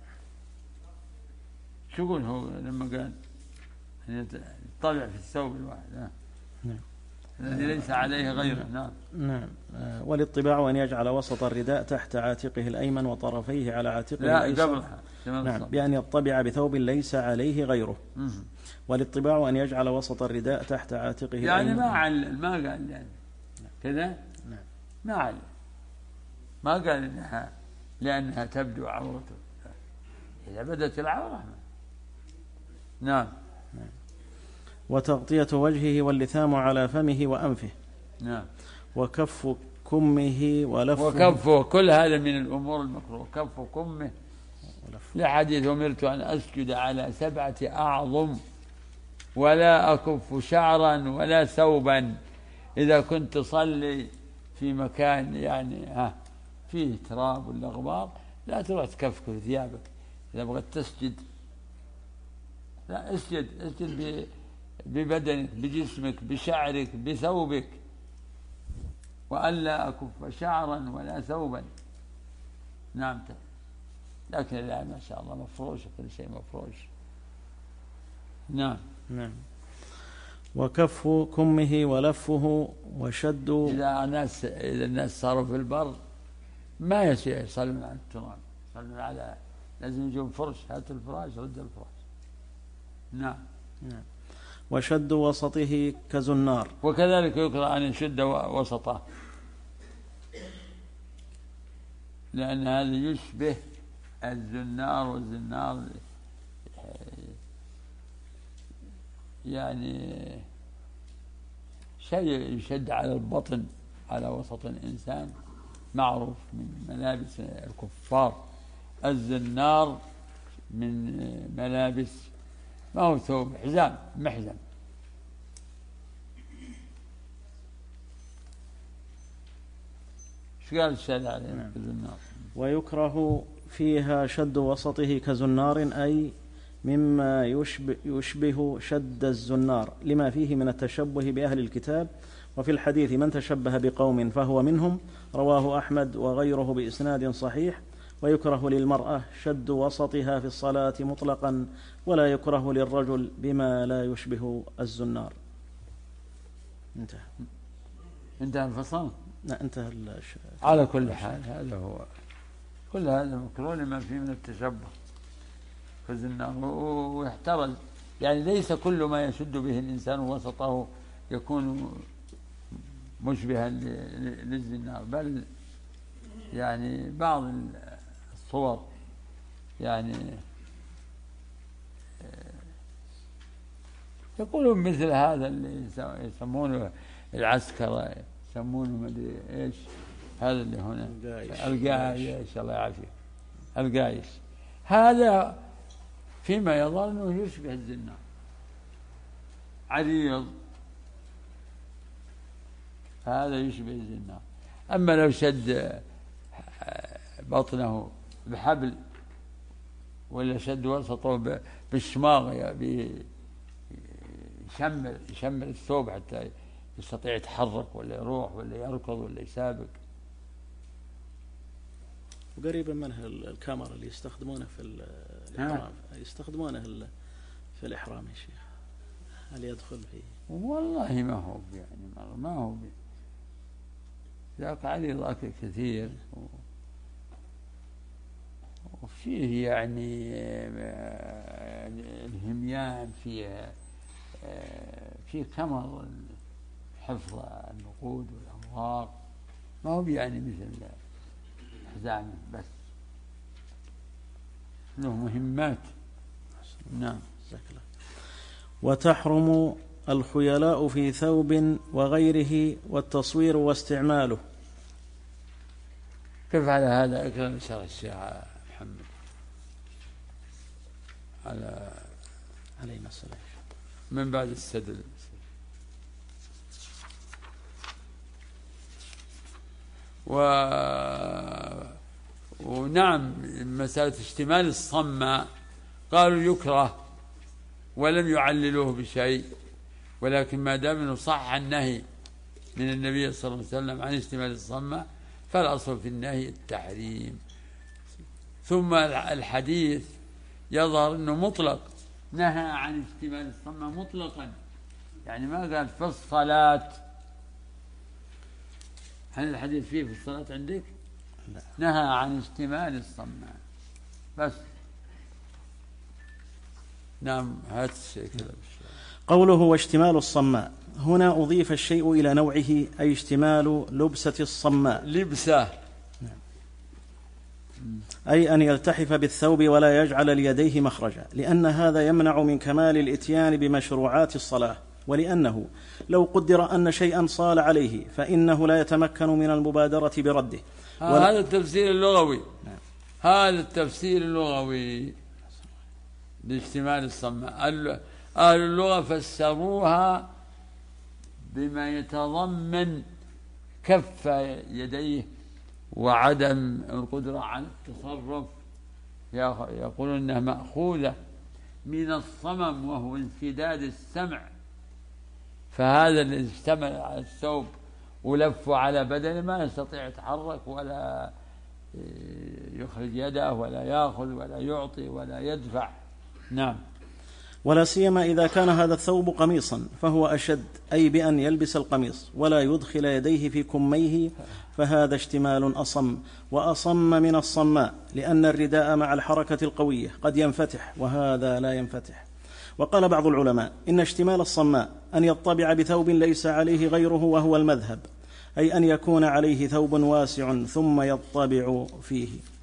[SPEAKER 1] شو يقول هو لما قال أن يطلع في الثوب الواحد؟
[SPEAKER 3] نعم.
[SPEAKER 1] الذي ليس عليه غيره. نعم.
[SPEAKER 3] نعم. والاطباع أن يجعل وسط الرداء تحت عاتقه الأيمن وطرفيه على عاتقه
[SPEAKER 1] لا
[SPEAKER 3] الأيسر.
[SPEAKER 1] قبلها.
[SPEAKER 3] نعم، بأن يطبع بثوب ليس عليه غيره.
[SPEAKER 1] مم.
[SPEAKER 3] والاطباع أن يجعل وسط الرداء تحت عاتقه
[SPEAKER 1] يعني
[SPEAKER 3] الأيمن.
[SPEAKER 1] ما علل، ما قال يعني كذا.
[SPEAKER 3] نعم.
[SPEAKER 1] ما علل، ما قال إنها لأنها تبدو عورته، إذا بدت العورة. نعم.
[SPEAKER 3] نعم. وتغطية وجهه واللثام على فمه وأنفه.
[SPEAKER 1] نعم.
[SPEAKER 3] وكف كمه ولفه.
[SPEAKER 1] وكفه، كل هذا من الأمور المكروه. كف كمه لحديث أمرت أن أسجد على سبعة أعظم ولا أكف شعرا ولا ثوبا. إذا كنت تصلي في مكان يعني ها فيه تراب ولا غبار لا تروح تكفكف ثيابك. إذا بغيت تسجد لا اسجد، اسجد ببدنك بجسمك بشعرك بثوبك، وألا أكف شعرا ولا ثوبا. نعم. لكن لا ما شاء الله مفروش، كل شيء مفروش. نعم.
[SPEAKER 3] نعم. وكف كمه ولفه وشد.
[SPEAKER 1] إذا الناس إذا الناس صاروا في البر ما يصلون على التراب، يصلون على لازم يجون فرش، هات الفراش رد الفراش. نعم.
[SPEAKER 3] نعم. وشد وسطه كزنار.
[SPEAKER 1] وكذلك يكره أن يشد وسطه، لأن هذا يشبه الزنار، والزنار يعني شيء يشد على البطن على وسط الإنسان، معروف من ملابس الكفار. الزنار من ملابس ما هو ثوب، حزام، محزم. ايش قال الشارع عليه الزنار؟
[SPEAKER 3] ويكره فيها شد وسطه كزنار، أي مما يشبه, يشبه شد الزنار لما فيه من التشبه بأهل الكتاب. وفي الحديث من تشبه بقوم فهو منهم، رواه أحمد وغيره بإسناد صحيح. ويكره للمرأة شد وسطها في الصلاة مطلقا، ولا يكره للرجل بما لا يشبه الزنار. انتهى
[SPEAKER 1] انتهى الفصل.
[SPEAKER 3] لا انتهى.
[SPEAKER 1] على كل حال هذا هو، كل هذا مكروه لما فيه من التشبه فالزنار، ويحترز يعني ليس كل ما يشد به الإنسان وسطه يكون مشبها للزنار، بل يعني بعض الصور يعني يقولون مثل هذا اللي يسمونه العسكرة، يسمونه مدري ايش هذا اللي هنا القايش، الله يعافيه، القايش هذا فيما يظل انه يشبه الزنار، عريض، هذا يشبه الزنار. اما لو شد بطنه بحبل ولا شد وسطه بالشماغ يشمل يشمل الثوب حتى يستطيع يتحرك ولا يروح ولا يركض ولا يسابق.
[SPEAKER 3] وقريبا منها الكاميرا اللي يستخدمونه في الإحرام، يستخدمونه في الإحرام يا شيخ، هل يدخل فيه؟
[SPEAKER 1] والله ما هو يعني ما هو ذاك عريض كثير وفيه يعني الهميان، فيه فيه كمر حفظ النقود والأموال، ما هو يعني مثل حزامه بس له مهمات. نعم.
[SPEAKER 3] وتحرم الخيلاء في ثوب وغيره والتصوير واستعماله.
[SPEAKER 1] كيف على هذا؟ اقرأ شرح الشيخ محمد على
[SPEAKER 3] علينا السلام
[SPEAKER 1] من بعد السدل. و... ونعم مسألة اشتمال الصمة قالوا يكره ولم يعللوه بشيء، ولكن ما دام انه صح النهي من النبي صلى الله عليه وسلم عن اشتمال الصمة فالأصل في النهي التحريم. ثم الحديث يظهر انه مطلق، نهى عن اشتمال الصمة مطلقا، يعني ما قال في الصلاة هل الحديث فيه في الصلاة عندك؟
[SPEAKER 3] لا.
[SPEAKER 1] نهى عن اشتمال الصماء بس. نعم هات الشيء كذا.
[SPEAKER 3] قوله واشتمال الصماء، هنا أضيف الشيء إلى نوعه، أي اشتمال لبسة الصماء،
[SPEAKER 1] لبسة،
[SPEAKER 3] أي أن يلتحف بالثوب ولا يجعل ليديه مخرجا، لأن هذا يمنع من كمال الإتيان بمشروعات الصلاة، ولأنه لو قدر أن شيئا صال عليه فإنه لا يتمكن من المبادرة برده.
[SPEAKER 1] هذا التفسير اللغوي. هذا التفسير اللغوي لاشتمال الصماء. أهل اللغة فسروها بما يتضمن كف يديه وعدم القدرة على التصرف، يقولون أنها مأخوذة من الصمم وهو انسداد السمع، فهذا اللي اشتمل على الثوب ولف على بدنه ما يستطيع يتحرك ولا يخرج يده ولا يأخذ ولا يعطي ولا يدفع. نعم.
[SPEAKER 3] ولا سيما إذا كان هذا الثوب قميصا فهو أشد، أي بأن يلبس القميص ولا يدخل يديه في كميه، فهذا اشتمال أصم، وأصم من الصماء، لأن الرداء مع الحركة القوية قد ينفتح وهذا لا ينفتح. وقال بعض العلماء إن اشتمال الصماء أن يطبع بثوب ليس عليه غيره وهو المذهب، أي أن يكون عليه ثوب واسع ثم يطبع فيه.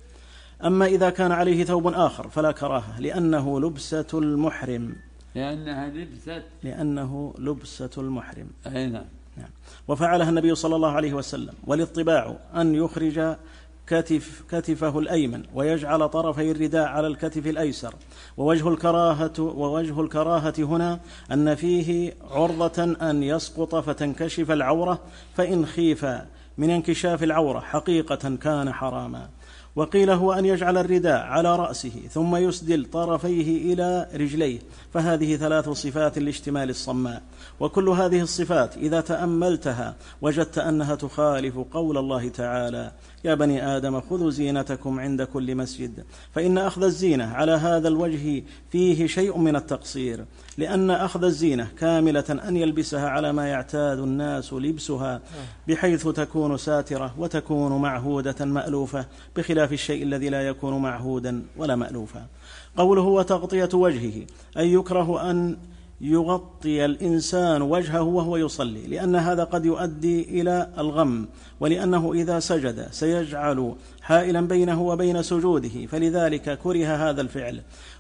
[SPEAKER 3] أما إذا كان عليه ثوب آخر فلا كراهة، لأنه لبسة المحرم،
[SPEAKER 1] لأنها لبسة
[SPEAKER 3] لأنه لبسة المحرم.
[SPEAKER 1] أي نعم.
[SPEAKER 3] نعم. وفعلها النبي صلى الله عليه وسلم. والاطباع أن يخرج كتف كتفه الأيمن ويجعل طرفي الرداء على الكتف الأيسر. ووجه الكراهة ووجه الكراهة هنا أن فيه عرضة أن يسقط فتنكشف العورة، فإن خيف من انكشاف العورة حقيقة كان حراما. وقيل هو أن يجعل الرداء على رأسه ثم يسدل طرفيه إلى رجليه، فهذه ثلاث صفات لاشتمال الصماء، وكل هذه الصفات إذا تأملتها وجدت أنها تخالف قول الله تعالى: يا بني آدم خذوا زينتكم عند كل مسجد. فإن أخذ الزينة على هذا الوجه فيه شيء من التقصير، لأن أخذ الزينة كاملة أن يلبسها على ما يعتاد الناس لبسها، بحيث تكون ساترة وتكون معهودة مألوفة، بخلاف الشيء الذي لا يكون معهودا ولا مألوفا. قوله وتغطية وجهه، أي يكره أن يغطي الإنسان وجهه وهو يصلي، لأن هذا قد يؤدي إلى الغم، ولأنه إذا سجد سيجعل حائلا بينه وبين سجوده، فلذلك كره هذا الفعل.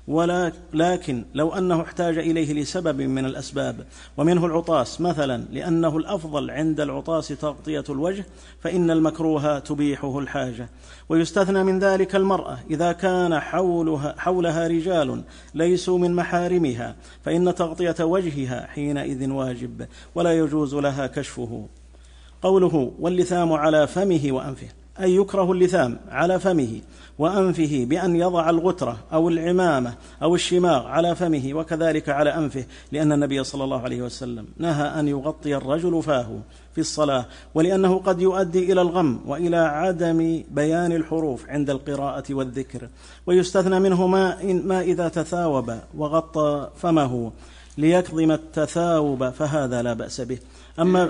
[SPEAKER 3] ولكن لو أنه احتاج إليه لسبب من الأسباب، ومنه العطاس مثلا، لأنه الأفضل عند العطاس تغطية الوجه، فإن المكروه تبيحه الحاجة. ويستثنى من ذلك المرأة إذا كان حولها, حولها رجال ليسوا من محارمها، فإن تغطية وجهها حينئذ واجب ولا يجوز لها كشفه. قوله واللثام على فمه وأنفه، أي يكره اللثام على فمه وأنفه بأن يضع الغترة أو العمامة أو الشماغ على فمه وكذلك على أنفه، لأن النبي صلى الله عليه وسلم نهى أن يغطي الرجل فاه في الصلاة، ولأنه قد يؤدي إلى الغم وإلى عدم بيان الحروف عند القراءة والذكر. ويستثنى منه ما, ما إذا تثاوب وغطى فمه ليكظم التثاوب، فهذا لا بأس به. أما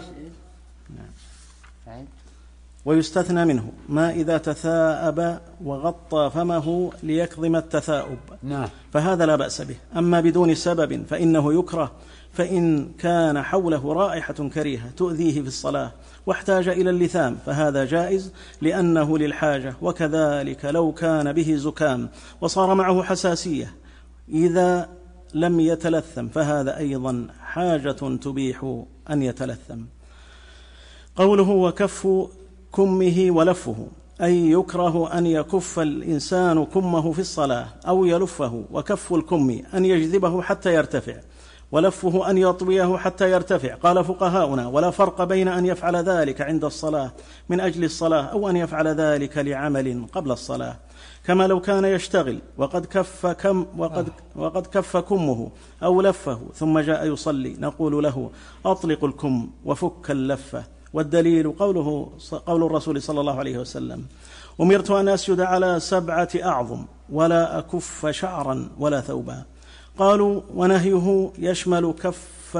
[SPEAKER 3] ويستثنى منه ما إذا تثاءب وغطى فمه ليكظم التثاؤب، فهذا لا بأس به. أما بدون سبب فإنه يكره، فإن كان حوله رائحة كريهة تؤذيه في الصلاة واحتاج إلى اللثام فهذا جائز لأنه للحاجة. وكذلك لو كان به زكام وصار معه حساسية إذا لم يتلثم فهذا أيضا حاجة تبيح أن يتلثم. قوله وكف كمه ولفه، أي يكره أن يكف الإنسان كمه في الصلاة أو يلفه. وكف الكم أن يجذبه حتى يرتفع، ولفه أن يطويه حتى يرتفع. قال فقهاؤنا ولا فرق بين أن يفعل ذلك عند الصلاة من أجل الصلاة أو أن يفعل ذلك لعمل قبل الصلاة، كما لو كان يشتغل وقد كف كم وقد وقد كف كمه أو لفه ثم جاء يصلي، نقول له أطلق الكم وفك اللفة. والدليل قوله قول الرسول صلى الله عليه وسلم: أمرت أن أسجد على سبعة أعظم ولا أكف شعرا ولا ثوبا. قالوا ونهيه يشمل كف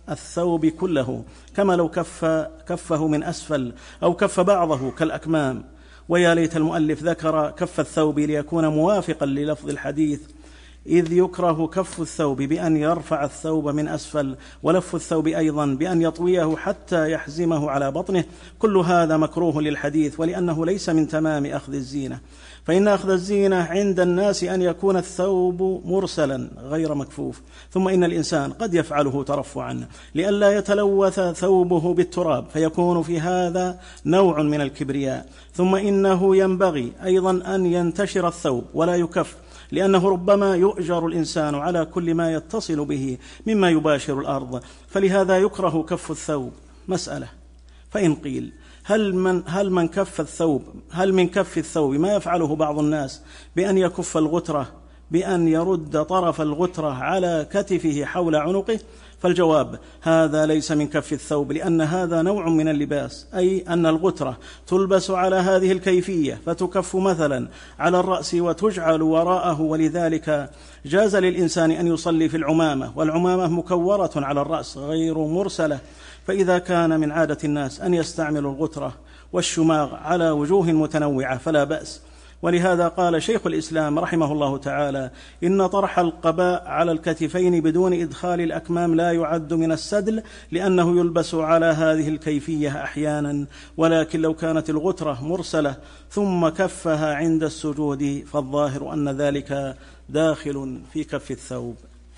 [SPEAKER 3] الثوب كله كما لو كف كفه من أسفل أو كف بعضه كالأكمام. ويا ليت المؤلف ذكر كف الثوب ليكون موافقا للفظ الحديث، إذ يكره كف الثوب بأن يرفع الثوب من أسفل، ولف الثوب أيضا بأن يطويه حتى يحزمه على بطنه. كل هذا مكروه للحديث، ولأنه ليس من تمام أخذ الزينة، فإن أخذ الزينة عند الناس أن يكون الثوب مرسلا غير مكفوف. ثم إن الإنسان قد يفعله ترفعا لئلا يتلوث ثوبه بالتراب، فيكون في هذا نوع من الكبرياء. ثم إنه ينبغي أيضا أن ينتشر الثوب ولا يكف، لأنه ربما يؤجر الإنسان على كل ما يتصل به مما يباشر الأرض، فلهذا يكره كف الثوب. مسألة: فإن قيل هل من, هل من كف الثوب هل من كف الثوب ما يفعله بعض الناس بأن يكف الغترة بأن يرد طرف الغترة على كتفه حول عنقه؟ فالجواب: هذا ليس من كف الثوب، لأن هذا نوع من اللباس، أي أن الغترة تلبس على هذه الكيفية، فتكف مثلا على الرأس وتجعل وراءه، ولذلك جاز للإنسان أن يصلي في العمامة، والعمامة مكورة على الرأس غير مرسلة. فإذا كان من عادة الناس أن يستعملوا الغترة والشماغ على وجوه متنوعة فلا بأس. ولهذا قال شيخ الإسلام رحمه الله تعالى: إن طرح القباء على الكتفين بدون إدخال الأكمام لا يعد من السدل، لأنه يلبس على هذه الكيفية أحيانا، ولكن لو كانت الغترة مرسلة ثم كفها عند السجود فالظاهر أن ذلك داخل في كف الثوب.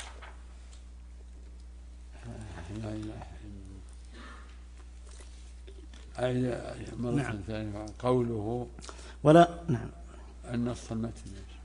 [SPEAKER 1] أي مرة
[SPEAKER 3] نعم.
[SPEAKER 1] ثانية قوله
[SPEAKER 3] ولا نعم
[SPEAKER 1] النص المتن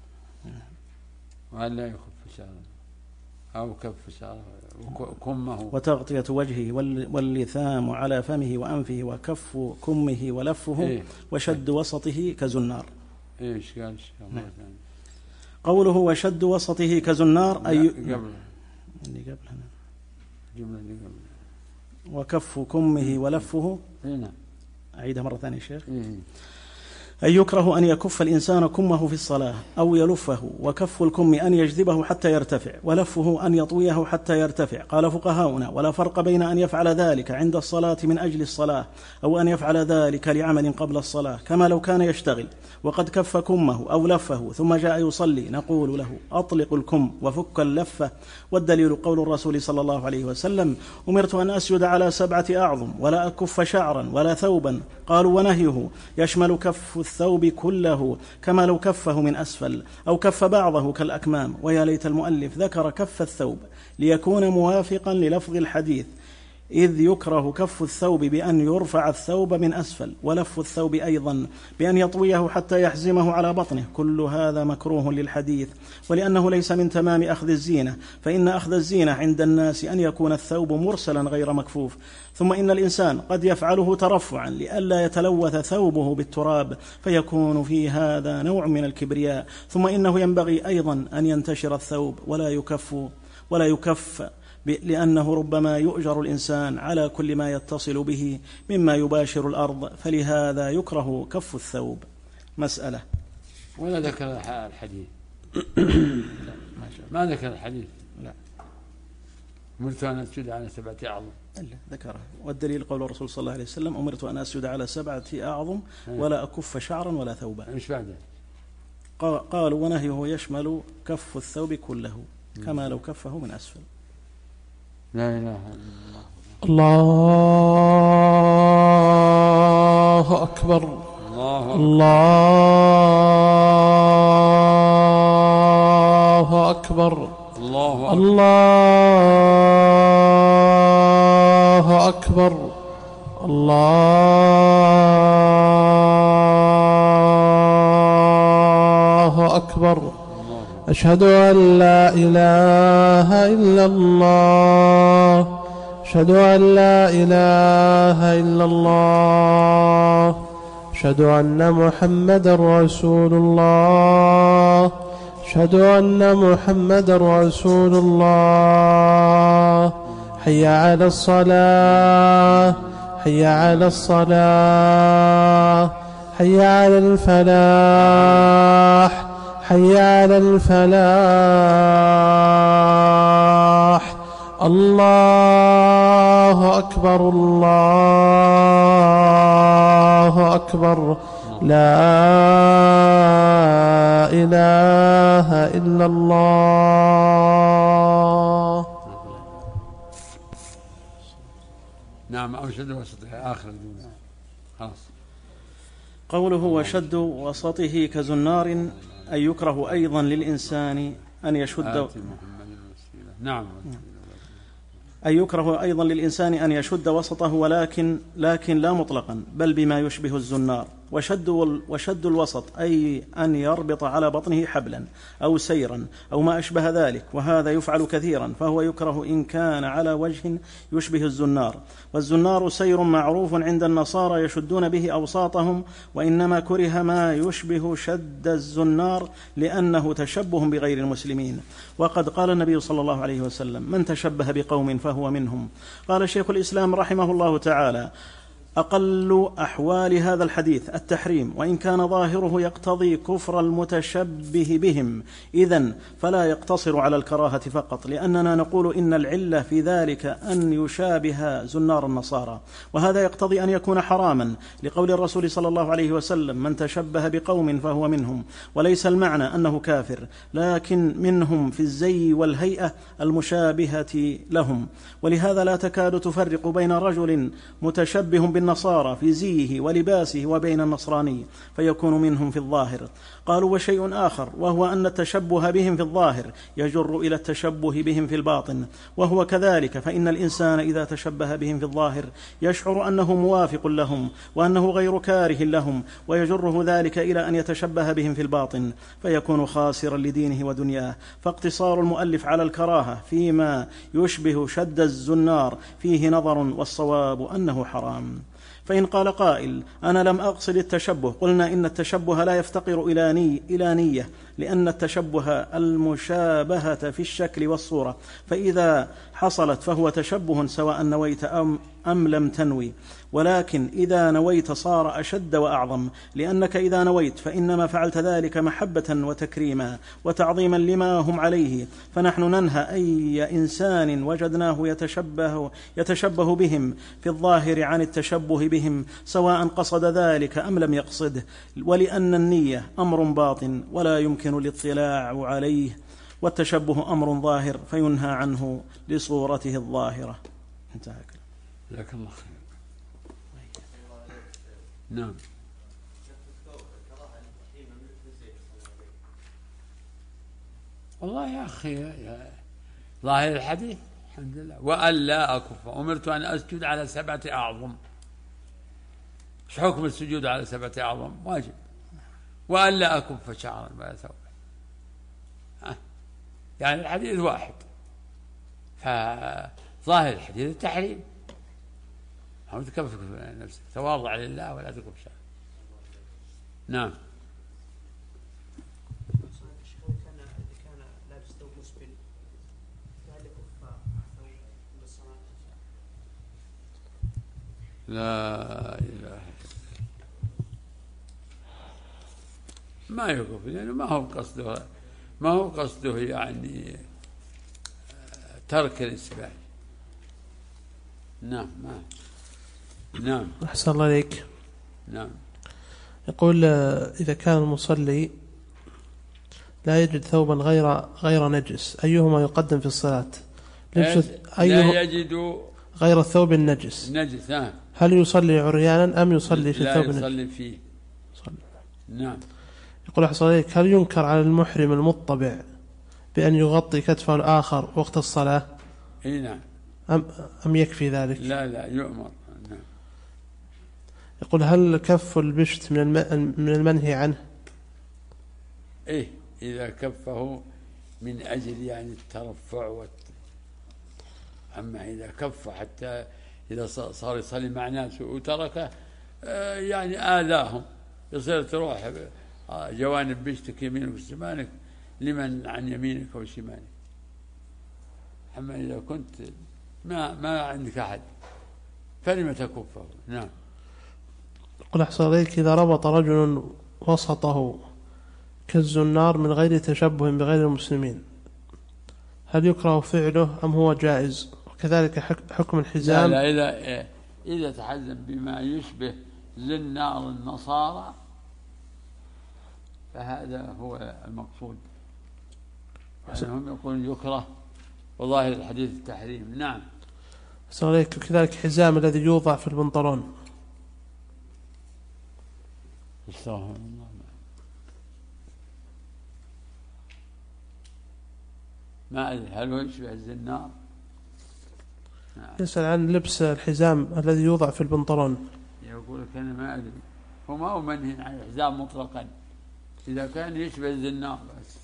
[SPEAKER 1] وأن لا يكف شعره أو كف شعره وكمه
[SPEAKER 3] وتغطية وجهه واللثام على فمه وأنفه وكف كمه ولفه
[SPEAKER 1] إيه؟
[SPEAKER 3] وشد وسطه كزنار.
[SPEAKER 1] إيش قال
[SPEAKER 3] نعم. قوله وشد وسطه كزنار أي
[SPEAKER 1] قبل
[SPEAKER 3] اللي قبلها
[SPEAKER 1] جملة اللي قبل
[SPEAKER 3] وكف كمه ولفه.
[SPEAKER 1] هنا
[SPEAKER 3] أعيدها مرة ثانية شيخ.
[SPEAKER 1] إيه؟
[SPEAKER 3] أن يكره أن يكف الإنسان كمه في الصلاة أو يلفه، وكف الكم أن يجذبه حتى يرتفع، ولفه أن يطويه حتى يرتفع. قال فقهاؤنا: ولا فرق بين أن يفعل ذلك عند الصلاة من أجل الصلاة أو أن يفعل ذلك لعمل قبل الصلاة، كما لو كان يشتغل وقد كف كمه أو لفه ثم جاء يصلي، نقول له: أطلق الكم وفك اللفة. والدليل قول الرسول صلى الله عليه وسلم: أمرت أن أسجد على سبعة أعظم ولا أكف شعرا ولا ثوبا. قالوا: ونهيه يشمل كف الثوب كله كما لو كفه من أسفل أو كف بعضه كالأكمام. ويا ليت المؤلف ذكر كف الثوب ليكون موافقا للفظ الحديث، إذ يكره كف الثوب بأن يرفع الثوب من أسفل، ولف الثوب أيضا بأن يطويه حتى يحزمه على بطنه. كل هذا مكروه للحديث، ولأنه ليس من تمام أخذ الزينة، فإن أخذ الزينة عند الناس أن يكون الثوب مرسلا غير مكفوف. ثم إن الإنسان قد يفعله ترفعا لئلا يتلوث ثوبه بالتراب، فيكون في هذا نوع من الكبرياء. ثم إنه ينبغي أيضا أن ينتشر الثوب ولا يكف ولا يكف لأنه ربما يؤجر الإنسان على كل ما يتصل به مما يباشر الأرض، فلهذا يكره كف الثوب. مسألة.
[SPEAKER 1] ولا ذكر الحديث ما ذكر الحديث.
[SPEAKER 3] لا.
[SPEAKER 1] أمرت أن أسجد على سبعة أعظم.
[SPEAKER 3] لا ذكره. والدليل قول الرسول صلى الله عليه وسلم: أمرت أن أسجد على سبعة أعظم ولا أكف شعرا ولا ثوبا.
[SPEAKER 1] إيش بعده؟
[SPEAKER 3] قالوا: ونهيه يشمل كف الثوب كله كما لو كفه من أسفل.
[SPEAKER 1] لا إله إلا الله.
[SPEAKER 5] الله أكبر.
[SPEAKER 1] الله
[SPEAKER 5] الله أكبر.
[SPEAKER 1] الله
[SPEAKER 5] الله أكبر. الله أكبر. أشهد أن لا إله إلا الله. أشهد أن لا إله إلا الله. أشهد أن محمدا رسول الله. أشهد أن محمدا رسول الله. حي على الصلاة. حي على الصلاة. حي على الفلاح. حي على الفلاح. الله أكبر الله أكبر لا إله إلا الله.
[SPEAKER 1] نعم. أو شد وسطه آخر الدنيا خلاص.
[SPEAKER 3] قوله وشد وسطه كزنار أي يكره أيضا للإنسان أن يشد.
[SPEAKER 1] نعم.
[SPEAKER 3] أي يكره أيضا للإنسان أن يشد وسطه ولكن لكن لا مطلقا بل بما يشبه الزنار. وشد, وشد الوسط أي أن يربط على بطنه حبلا أو سيرا أو ما أشبه ذلك، وهذا يفعل كثيرا، فهو يكره إن كان على وجه يشبه الزنار. والزنار سير معروف عند النصارى يشدون به أوساطهم، وإنما كره ما يشبه شد الزنار لأنه تشبه بغير المسلمين. وقد قال النبي صلى الله عليه وسلم: من تشبه بقوم فهو منهم. قال شيخ الإسلام رحمه الله تعالى: أقل أحوال هذا الحديث التحريم، وإن كان ظاهره يقتضي كفر المتشبه بهم، إذن فلا يقتصر على الكراهة فقط، لأننا نقول إن العلة في ذلك أن يشابه زنار النصارى، وهذا يقتضي أن يكون حراما، لقول الرسول صلى الله عليه وسلم: من تشبه بقوم فهو منهم. وليس المعنى أنه كافر، لكن منهم في الزي والهيئة المشابهة لهم. ولهذا لا تكاد تفرق بين رجل متشبه بالنصارى في زيه ولباسه وبين النصراني، فيكون منهم في الظاهر. قالوا: وشيء آخر، وهو أن التشبه بهم في الظاهر يجر إلى التشبه بهم في الباطن، وهو كذلك، فإن الإنسان إذا تشبه بهم في الظاهر يشعر أنه موافق لهم وأنه غير كاره لهم، ويجره ذلك إلى أن يتشبه بهم في الباطن، فيكون خاسرا لدينه ودنياه. فاقتصار المؤلف على الكراهة فيما يشبه شد الزنار فيه نظر، والصواب أنه حرام. فإن قال قائل: أنا لم أقصد التشبه، قلنا إن التشبه لا يفتقر إلى نية, إلى نية لأن التشبه المشابهة في الشكل والصورة، فإذا حصلت فهو تشبه سواء نويت أم, أم لم تنوي. ولكن إذا نويت صار أشد وأعظم، لأنك إذا نويت فإنما فعلت ذلك محبة وتكريما وتعظيما لما هم عليه. فنحن ننهى أي إنسان وجدناه يتشبه, يتشبه بهم في الظاهر عن التشبه بهم سواء قصد ذلك أم لم يقصده، ولأن النية أمر باطن ولا يمكن الاطلاع عليه، والتشبه أمر ظاهر فينهى عنه لصورته الظاهرة. انتهى.
[SPEAKER 1] جزاك الله خير. نعم. والله يا أخي يا ظاهر الحديث الحمد لله. وألا أكف، أمرت أن أسجد على سبعة أعظم. ايش حكم السجود على سبعة أعظم؟ واجب. وألا أكف شعرا ولا ثوبا، يعني الحديث واحد، فظاهر الحديث التحريم. أو تكفك نفسك، تواضع لله ولا تكف شعرا. نعم. لا إله ما يكف، لأنه ما هو قصده ما هو قصده يعني ترك الإسبال. نعم. ما. نعم.
[SPEAKER 5] أحسن الله عليك.
[SPEAKER 1] نعم.
[SPEAKER 5] يقول: إذا كان المصلي لا يجد ثوبا غير غير نجس، أيهما يقدم في الصلاة؟
[SPEAKER 1] لا يجد
[SPEAKER 5] غير الثوب النجس
[SPEAKER 1] نجس. نعم.
[SPEAKER 5] هل يصلي عريانا أم يصلي في الثوب النجس؟
[SPEAKER 1] لا يصلي فيه.
[SPEAKER 5] صلي.
[SPEAKER 1] نعم.
[SPEAKER 5] يقول: أحسن عليك، هل ينكر على المحرم المطبع بأن يغطي كتفه الآخر وقت الصلاة؟
[SPEAKER 1] إيه نعم.
[SPEAKER 5] أم, أم يكفي ذلك؟
[SPEAKER 1] لا لا يؤمر. نعم.
[SPEAKER 5] يقول: هل كف البشت من من المنهي عنه؟
[SPEAKER 1] إيه إذا كفه من أجل يعني الترفع والت... أما إذا كف حتى إذا صار يصلي مع ناس وتركه آه يعني آذاهم، يصير تروح جوانب بشتك يمينك وشمالك لمن عن يمينك وشمالك. أما إذا كنت ما ما عندك أحد فلم تكفه. نعم.
[SPEAKER 5] يقول: أحسن عليك، إذا ربط رجل وسطه كالزنار من غير تشبه بغير المسلمين، هل هل يكره فعله أم هو جائز؟ وكذلك حكم
[SPEAKER 1] لا,
[SPEAKER 5] الحزام.
[SPEAKER 1] لا إذا إذا تحزم بما يشبه زنار النصارى فهذا هو المقصود، يعني هم يقولون يكره وظاهر الحديث التحريم. نعم.
[SPEAKER 5] أحسن عليك. وكذلك حزام الذي يوضع في البنطلون.
[SPEAKER 1] استغفر الله. ما أدري هل هو يشبه الزنار؟ نعم.
[SPEAKER 5] يسأل عن لبس الحزام الذي يوضع في البنطلون.
[SPEAKER 1] يقول لك أنا ما أدري، هو ما هو منهي عن الحزام مطلقا إذا كان يشبه الزنار بس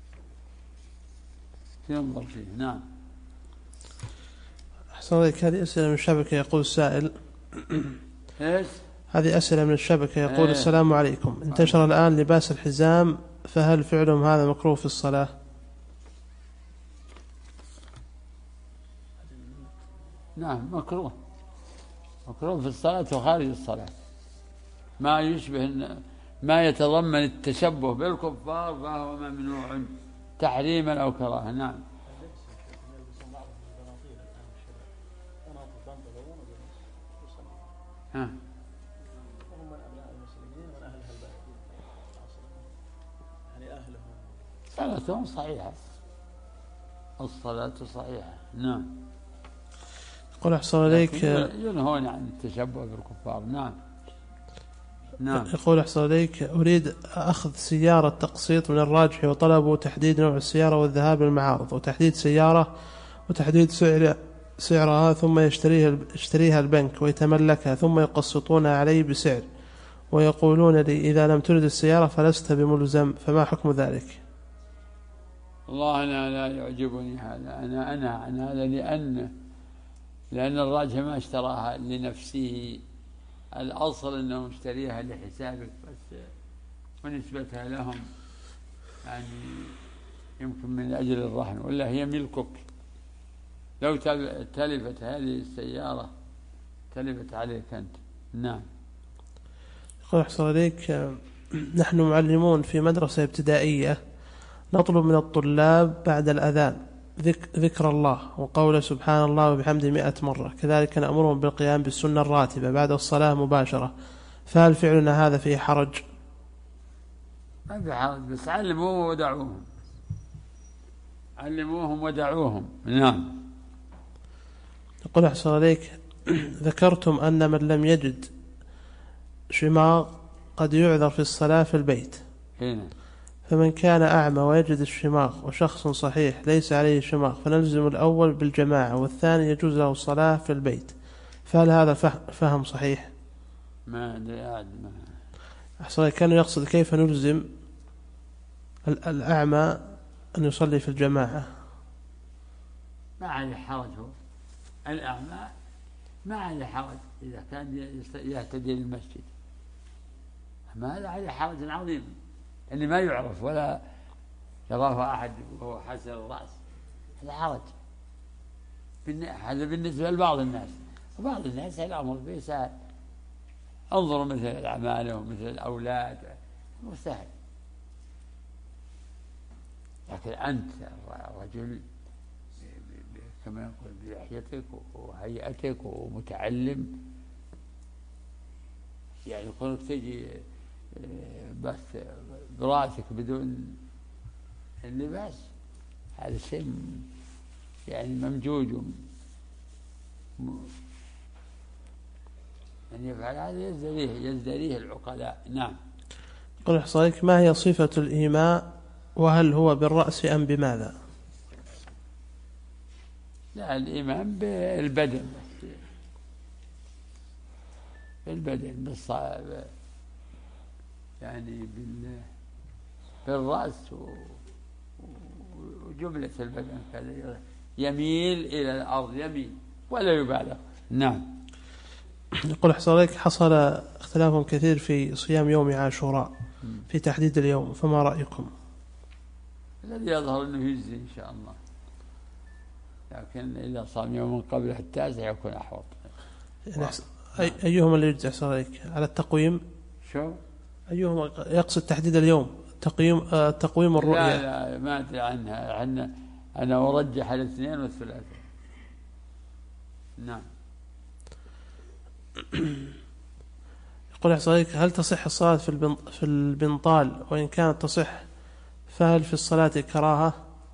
[SPEAKER 1] ينظر فيه. نعم.
[SPEAKER 5] أحسن عليك. هذه أسئلة من الشبكة. يقول السائل
[SPEAKER 1] إيش؟
[SPEAKER 5] هذه أسئلة من الشبكة. يقول
[SPEAKER 1] إيه؟
[SPEAKER 5] السلام عليكم، انتشر الآن لباس الحزام، فهل فعلهم هذا مكروه في الصلاة؟
[SPEAKER 1] نعم مكروه، مكروه في الصلاة وخارج الصلاة. ما يشبه ما يتضمن التشبه بالكفار فهو ممنوع تحريما أو كراهة. نعم. ها. صلاتهم صحيحة، الصلاة صحيحة. نعم.
[SPEAKER 5] قل أحسن عليك.
[SPEAKER 1] ينهون عن التشبه بالكفار. نعم. نعم.
[SPEAKER 5] يقول أحسن عليك، أريد أخذ سيارة تقسيط من الراجح وطلبوا تحديد نوع السيارة والذهاب للمعارض وتحديد سيارة وتحديد سعر سعرها، ثم يشتريها يشتريها البنك ويتملكها، ثم يقسطونها علي بسعر ويقولون لي إذا لم ترد السيارة فلست بملزم، فما حكم ذلك؟
[SPEAKER 1] والله أنا لا يعجبني هذا، أنا أنا عن هذا لأن لأن الراجح ما اشتراها لنفسه، الأصل أنه اشتريها لحسابك بس، ونسبتها لهم يعني يمكن من أجل الرهن، ولا هي ملكك. لو تلفت هذه السيارة تلفت عليك أنت. نعم.
[SPEAKER 5] يقول أحسن عليك، نحن معلمون في مدرسة ابتدائية، نطلب من الطلاب بعد الأذان ذكر الله وقول سبحان الله وبحمده مئة مرة، كذلك نأمرهم بالقيام بالسنة الراتبة بعد الصلاة مباشرة، فهل فعلنا هذا فيه حرج؟
[SPEAKER 1] ما في حرج، بس علموهم ودعوهم، علموهم ودعوهم. نعم.
[SPEAKER 5] يقول أحسن عليك، ذكرتم أن من لم يجد شماغ قد يعذر في الصلاة في البيت.
[SPEAKER 1] هنا.
[SPEAKER 5] فمن كان أعمى ويجد الشماغ وشخص صحيح ليس عليه شماغ فنلزم الأول بالجماعة والثاني يجوز له الصلاة في البيت، فهل هذا فهم صحيح؟
[SPEAKER 1] ما أدري.
[SPEAKER 5] أحسن كانوا يقصد كيف نلزم الأعمى أن يصلي في الجماعة.
[SPEAKER 1] ما عليه حرج، هو الأعمى ما عليه حرج إذا كان يهتدي للمسجد، ما هذا عليه حرج عظيم اللي ما يعرف ولا يراه أحد وهو حسن الرأس، هذا حرج. هذا بالنسبة لبعض الناس، وبعض الناس الأمر به سهل. انظروا مثل الأعمال ومثل الأولاد، مو سهل. لكن أنت رجل كما يقول بلحيتك وهيئتك ومتعلم، يعني كونك تجي بس براسك بدون اللباس هذا شيء يعني ممجوج، من يفعل هذا يزدريه يزدريه العقلاء. نعم.
[SPEAKER 5] قل إحصائك، ما هي صفة الإيماء وهل هو بالرأس أم بماذا؟
[SPEAKER 1] لا، الإيمان بالبدن، بالبدن بالصعب يعني بالرأس وجملة البدن كذا يميل إلى الأرض، يميل ولا يبالغ. نعم.
[SPEAKER 5] يقول أحسن عليك، حصل اختلاف كثير في صيام يوم عاشوراء في تحديد اليوم، فما رأيكم؟
[SPEAKER 1] الذي يظهر أنه يجزي إن شاء الله، لكن إذا صام يوم قبل التاسع يكون أحوط.
[SPEAKER 5] يعني أي أيهما اللي يجزي أحسن عليك على التقويم؟
[SPEAKER 1] شو؟
[SPEAKER 5] أيهما يقصد تحديد اليوم؟ تقييم تقويم الرؤية؟
[SPEAKER 1] لا لا ما أدري عنها، عن أنا أرجح الاثنين والثلاثة. نعم.
[SPEAKER 5] يقول أحسن عليك هل تصح الصلاة في في البنطال وإن كانت تصح فهل في الصلاة كراهة؟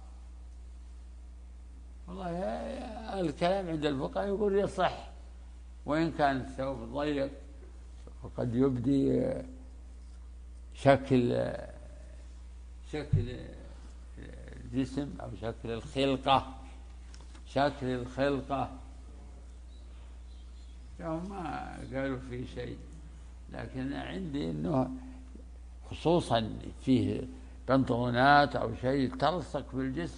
[SPEAKER 1] والله الكلام عند الفقهاء يقول يصح وإن كان الثوب ضيق وقد يبدي شكل شكل الجسم أو شكل الخلقة شكل الخلقة هم ما قالوا فيه شيء، لكن عندي أنه خصوصا فيه بنطلونات أو شيء تلصق بالجسم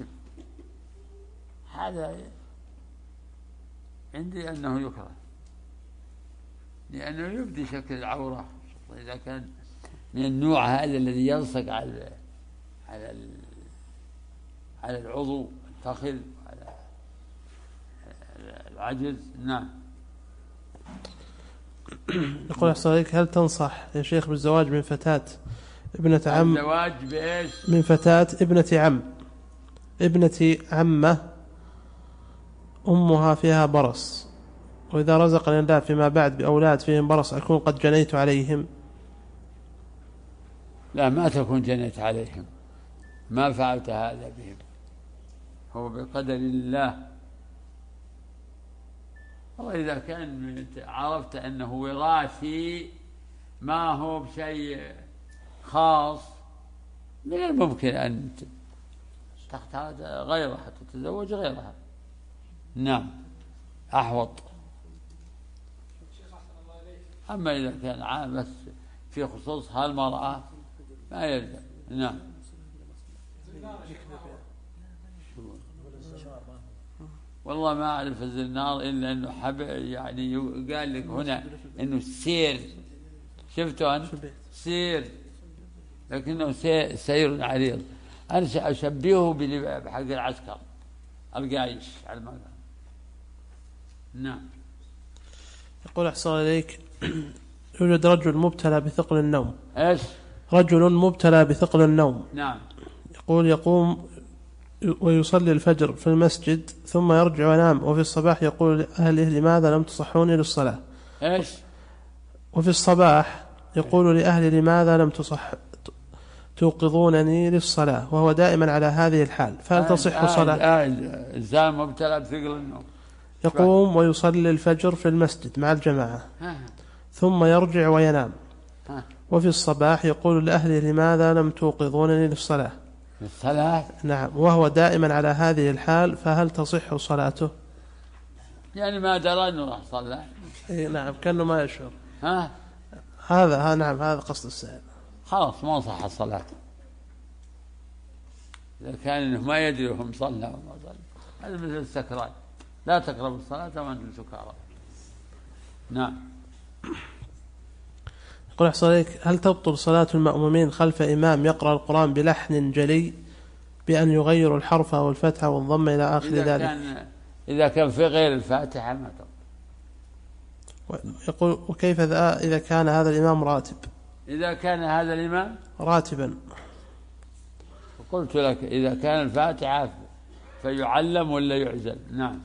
[SPEAKER 1] هذا عندي أنه يكره لأنه يبدي شكل العورة إذا كان من النوع هذا الذي يلصق على على على العضو الفخذ على العجز. نعم.
[SPEAKER 5] يقول أحسن عليك هل تنصح يا شيخ بالزواج من فتاة ابنة عم
[SPEAKER 1] الزواج بإيش؟
[SPEAKER 5] من فتاة ابنة عم ابنة عمة أمها فيها برص، وإذا رزقني الله فيما بعد بأولاد فيهم برص أكون قد جنيت عليهم؟
[SPEAKER 1] لا، ما تكون جنيت عليهم، ما فعلت هذا بهم، هو بقدر الله. وإذا كان عرفت أنه وراثي ما هو بشيء خاص من الممكن أن تختار غيرها حتى تتزوج غيرها. نعم، أحوط. أما إذا كان عام بس في خصوص هالمرأة ما يلزم. نعم. والله ما أعرف الزنار إلا أنه حب يعني قال لك هنا أنه سير، شفته أنت سير لكنه سير عريض. أنا أشبهه بحق العسكر القايش على المكان. نعم.
[SPEAKER 5] يقول أحسن إليك يوجد رجل مبتلى بثقل النوم.
[SPEAKER 1] إيش؟
[SPEAKER 5] رجل مبتلى بثقل النوم.
[SPEAKER 1] نعم.
[SPEAKER 5] يقول يقوم ويصلي الفجر في المسجد ثم يرجع وينام، وفي الصباح يقول لأهله لماذا لم تصحوني للصلاة؟
[SPEAKER 1] إيش؟
[SPEAKER 5] وفي الصباح يقول لأهله لماذا لم تصح توقظونني للصلاة، وهو دائما على هذه الحال، فهل تصح صلاة؟
[SPEAKER 1] إنسان مبتلى بثقل النوم
[SPEAKER 5] يقوم ويصلي الفجر في المسجد مع الجماعة ثم يرجع وينام، وفي الصباح يقول لأهله لماذا لم توقظونني للصلاة؟
[SPEAKER 1] الصلاة؟
[SPEAKER 5] نعم، وهو دائما على هذه الحال، فهل تصح صلاته؟
[SPEAKER 1] يعني ما درى أنه راح صلى.
[SPEAKER 5] إيه نعم، كأنه ما يشعر.
[SPEAKER 1] ها؟
[SPEAKER 5] هذا ها نعم هذا قصد السائل.
[SPEAKER 1] خلاص ما صح الصلاة إذا كان إنه ما يدري هم صلى وما صلى. هذا مثل السكران، لا تقربوا الصلاة وأنتم سكارى. نعم.
[SPEAKER 5] يقول أحسن عليك هل تبطل صلاة المأمومين خلف إمام يقرأ القرآن بلحن جلي بأن يغير الحرف أو الفتحة والضم إلى آخر
[SPEAKER 1] إذا
[SPEAKER 5] ذلك؟
[SPEAKER 1] كان إذا كان في غير الفاتحة ما تبطل.
[SPEAKER 5] يقول وكيف إذا كان هذا الإمام راتب؟
[SPEAKER 1] إذا كان هذا الإمام
[SPEAKER 5] راتبا،
[SPEAKER 1] قلت لك إذا كان الفاتحة فيعلم ولا يعزل. نعم.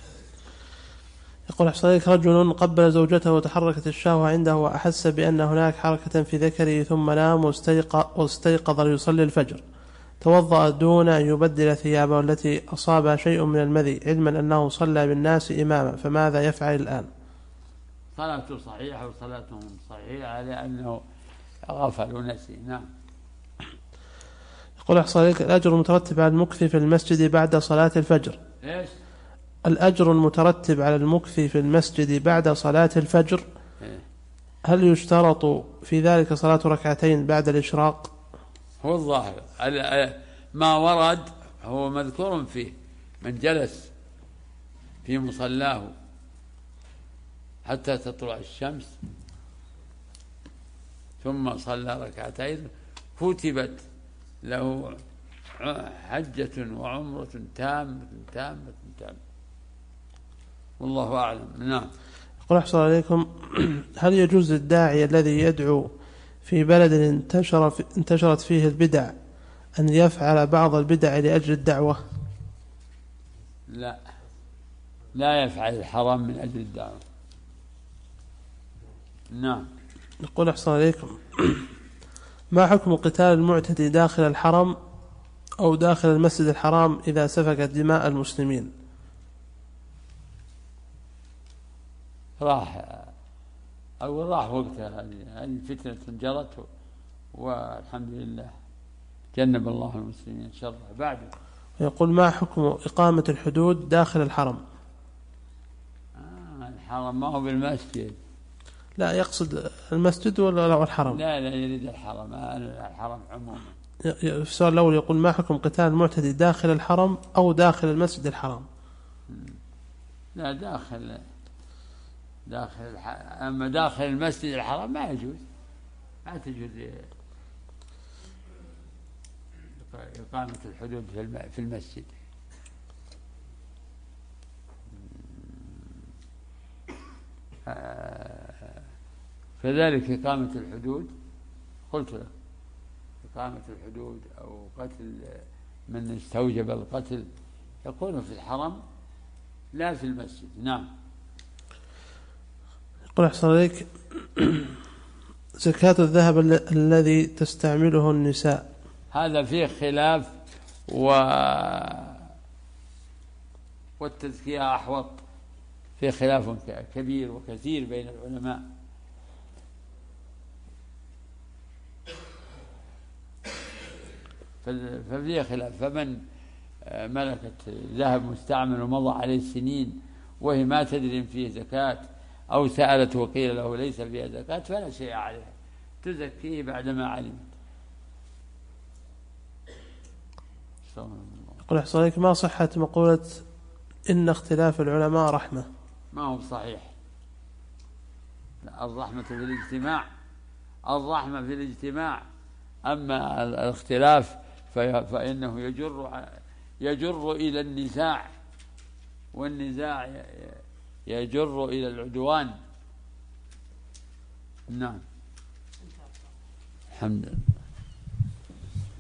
[SPEAKER 5] يقول أحسن عليك رجل قبل زوجته وتحركت الشهوة عنده وأحس بأن هناك حركة في ذكره ثم نام واستيقظ, واستيقظ ليصلي الفجر، توضأ دون أن يبدل ثيابه التي أصابها شيء من المذي، علما أنه صلى بالناس إماما، فماذا يفعل الآن؟
[SPEAKER 1] صلاته صحيحة وصلاتهم صحيحة لأنه غفل ونسي. نعم.
[SPEAKER 5] يقول أحسن عليك الأجر المترتب على المكث في المسجد بعد صلاة الفجر.
[SPEAKER 1] إيش؟
[SPEAKER 5] الأجر المترتب على المكث في المسجد بعد صلاة الفجر هل يشترط في ذلك صلاة ركعتين بعد الإشراق؟
[SPEAKER 1] هو الظاهر ما ورد هو مذكور فيه من جلس في مصلاه حتى تطلع الشمس ثم صلى ركعتين كتبت له حجة وعمرة تامة تامة تامة، والله أعلم. نعم.
[SPEAKER 5] يقول أحسن عليكم هل يجوز للداعي الذي يدعو في بلد انتشر في انتشرت فيه البدع أن يفعل بعض البدع لأجل الدعوة؟
[SPEAKER 1] لا لا يفعل الحرام من أجل الدعوة. نعم.
[SPEAKER 5] يقول أحسن عليكم ما حكم قتال المعتدي داخل الحرم أو داخل المسجد الحرام إذا سفك دماء المسلمين؟
[SPEAKER 1] راح أو راح وقتها، هذه الفتنة جرت والحمد لله جنب الله المسلمين شرها. بعده
[SPEAKER 5] يقول ما حكم إقامة الحدود داخل الحرم؟
[SPEAKER 1] آه الحرم ما هو بالمسجد.
[SPEAKER 5] لا يقصد المسجد ولا الحرم؟
[SPEAKER 1] لا لا يريد الحرم، الحرم عموما.
[SPEAKER 5] السؤال الأول يقول ما حكم قتال المعتدي داخل الحرم أو داخل المسجد الحرام؟
[SPEAKER 1] لا داخل داخل الح... أما داخل المسجد الحرام ما يجوز، ما تجوز إقامة الحدود في المسجد. كذلك إقامة الحدود قلت لك إقامة الحدود أو قتل من استوجب القتل يكون في الحرم لا في المسجد. نعم.
[SPEAKER 5] يقول أحسن عليك زكاة الذهب الذي تستعمله النساء
[SPEAKER 1] هذا فيه خلاف و... والتزكية أحوط، فيه خلاف كبير وكثير بين العلماء. ففيه خلاف، فمن ملكت ذهب مستعمل ومضى عليه سنين وهي ما تدري إن فيه زكاة أو سألت وقيل له ليس فيها زكاة فلا شيء عليها، تزكيه بعدما علمت.
[SPEAKER 5] يقول أحسن عليك ما صحة مقولة إن اختلاف العلماء رحمة؟
[SPEAKER 1] ما هو صحيح. الرحمة في الاجتماع، الرحمة في الاجتماع، أما الاختلاف فإنه يجر يجر إلى النزاع، والنزاع يجر إلى العدوان. نعم. الحمد لله.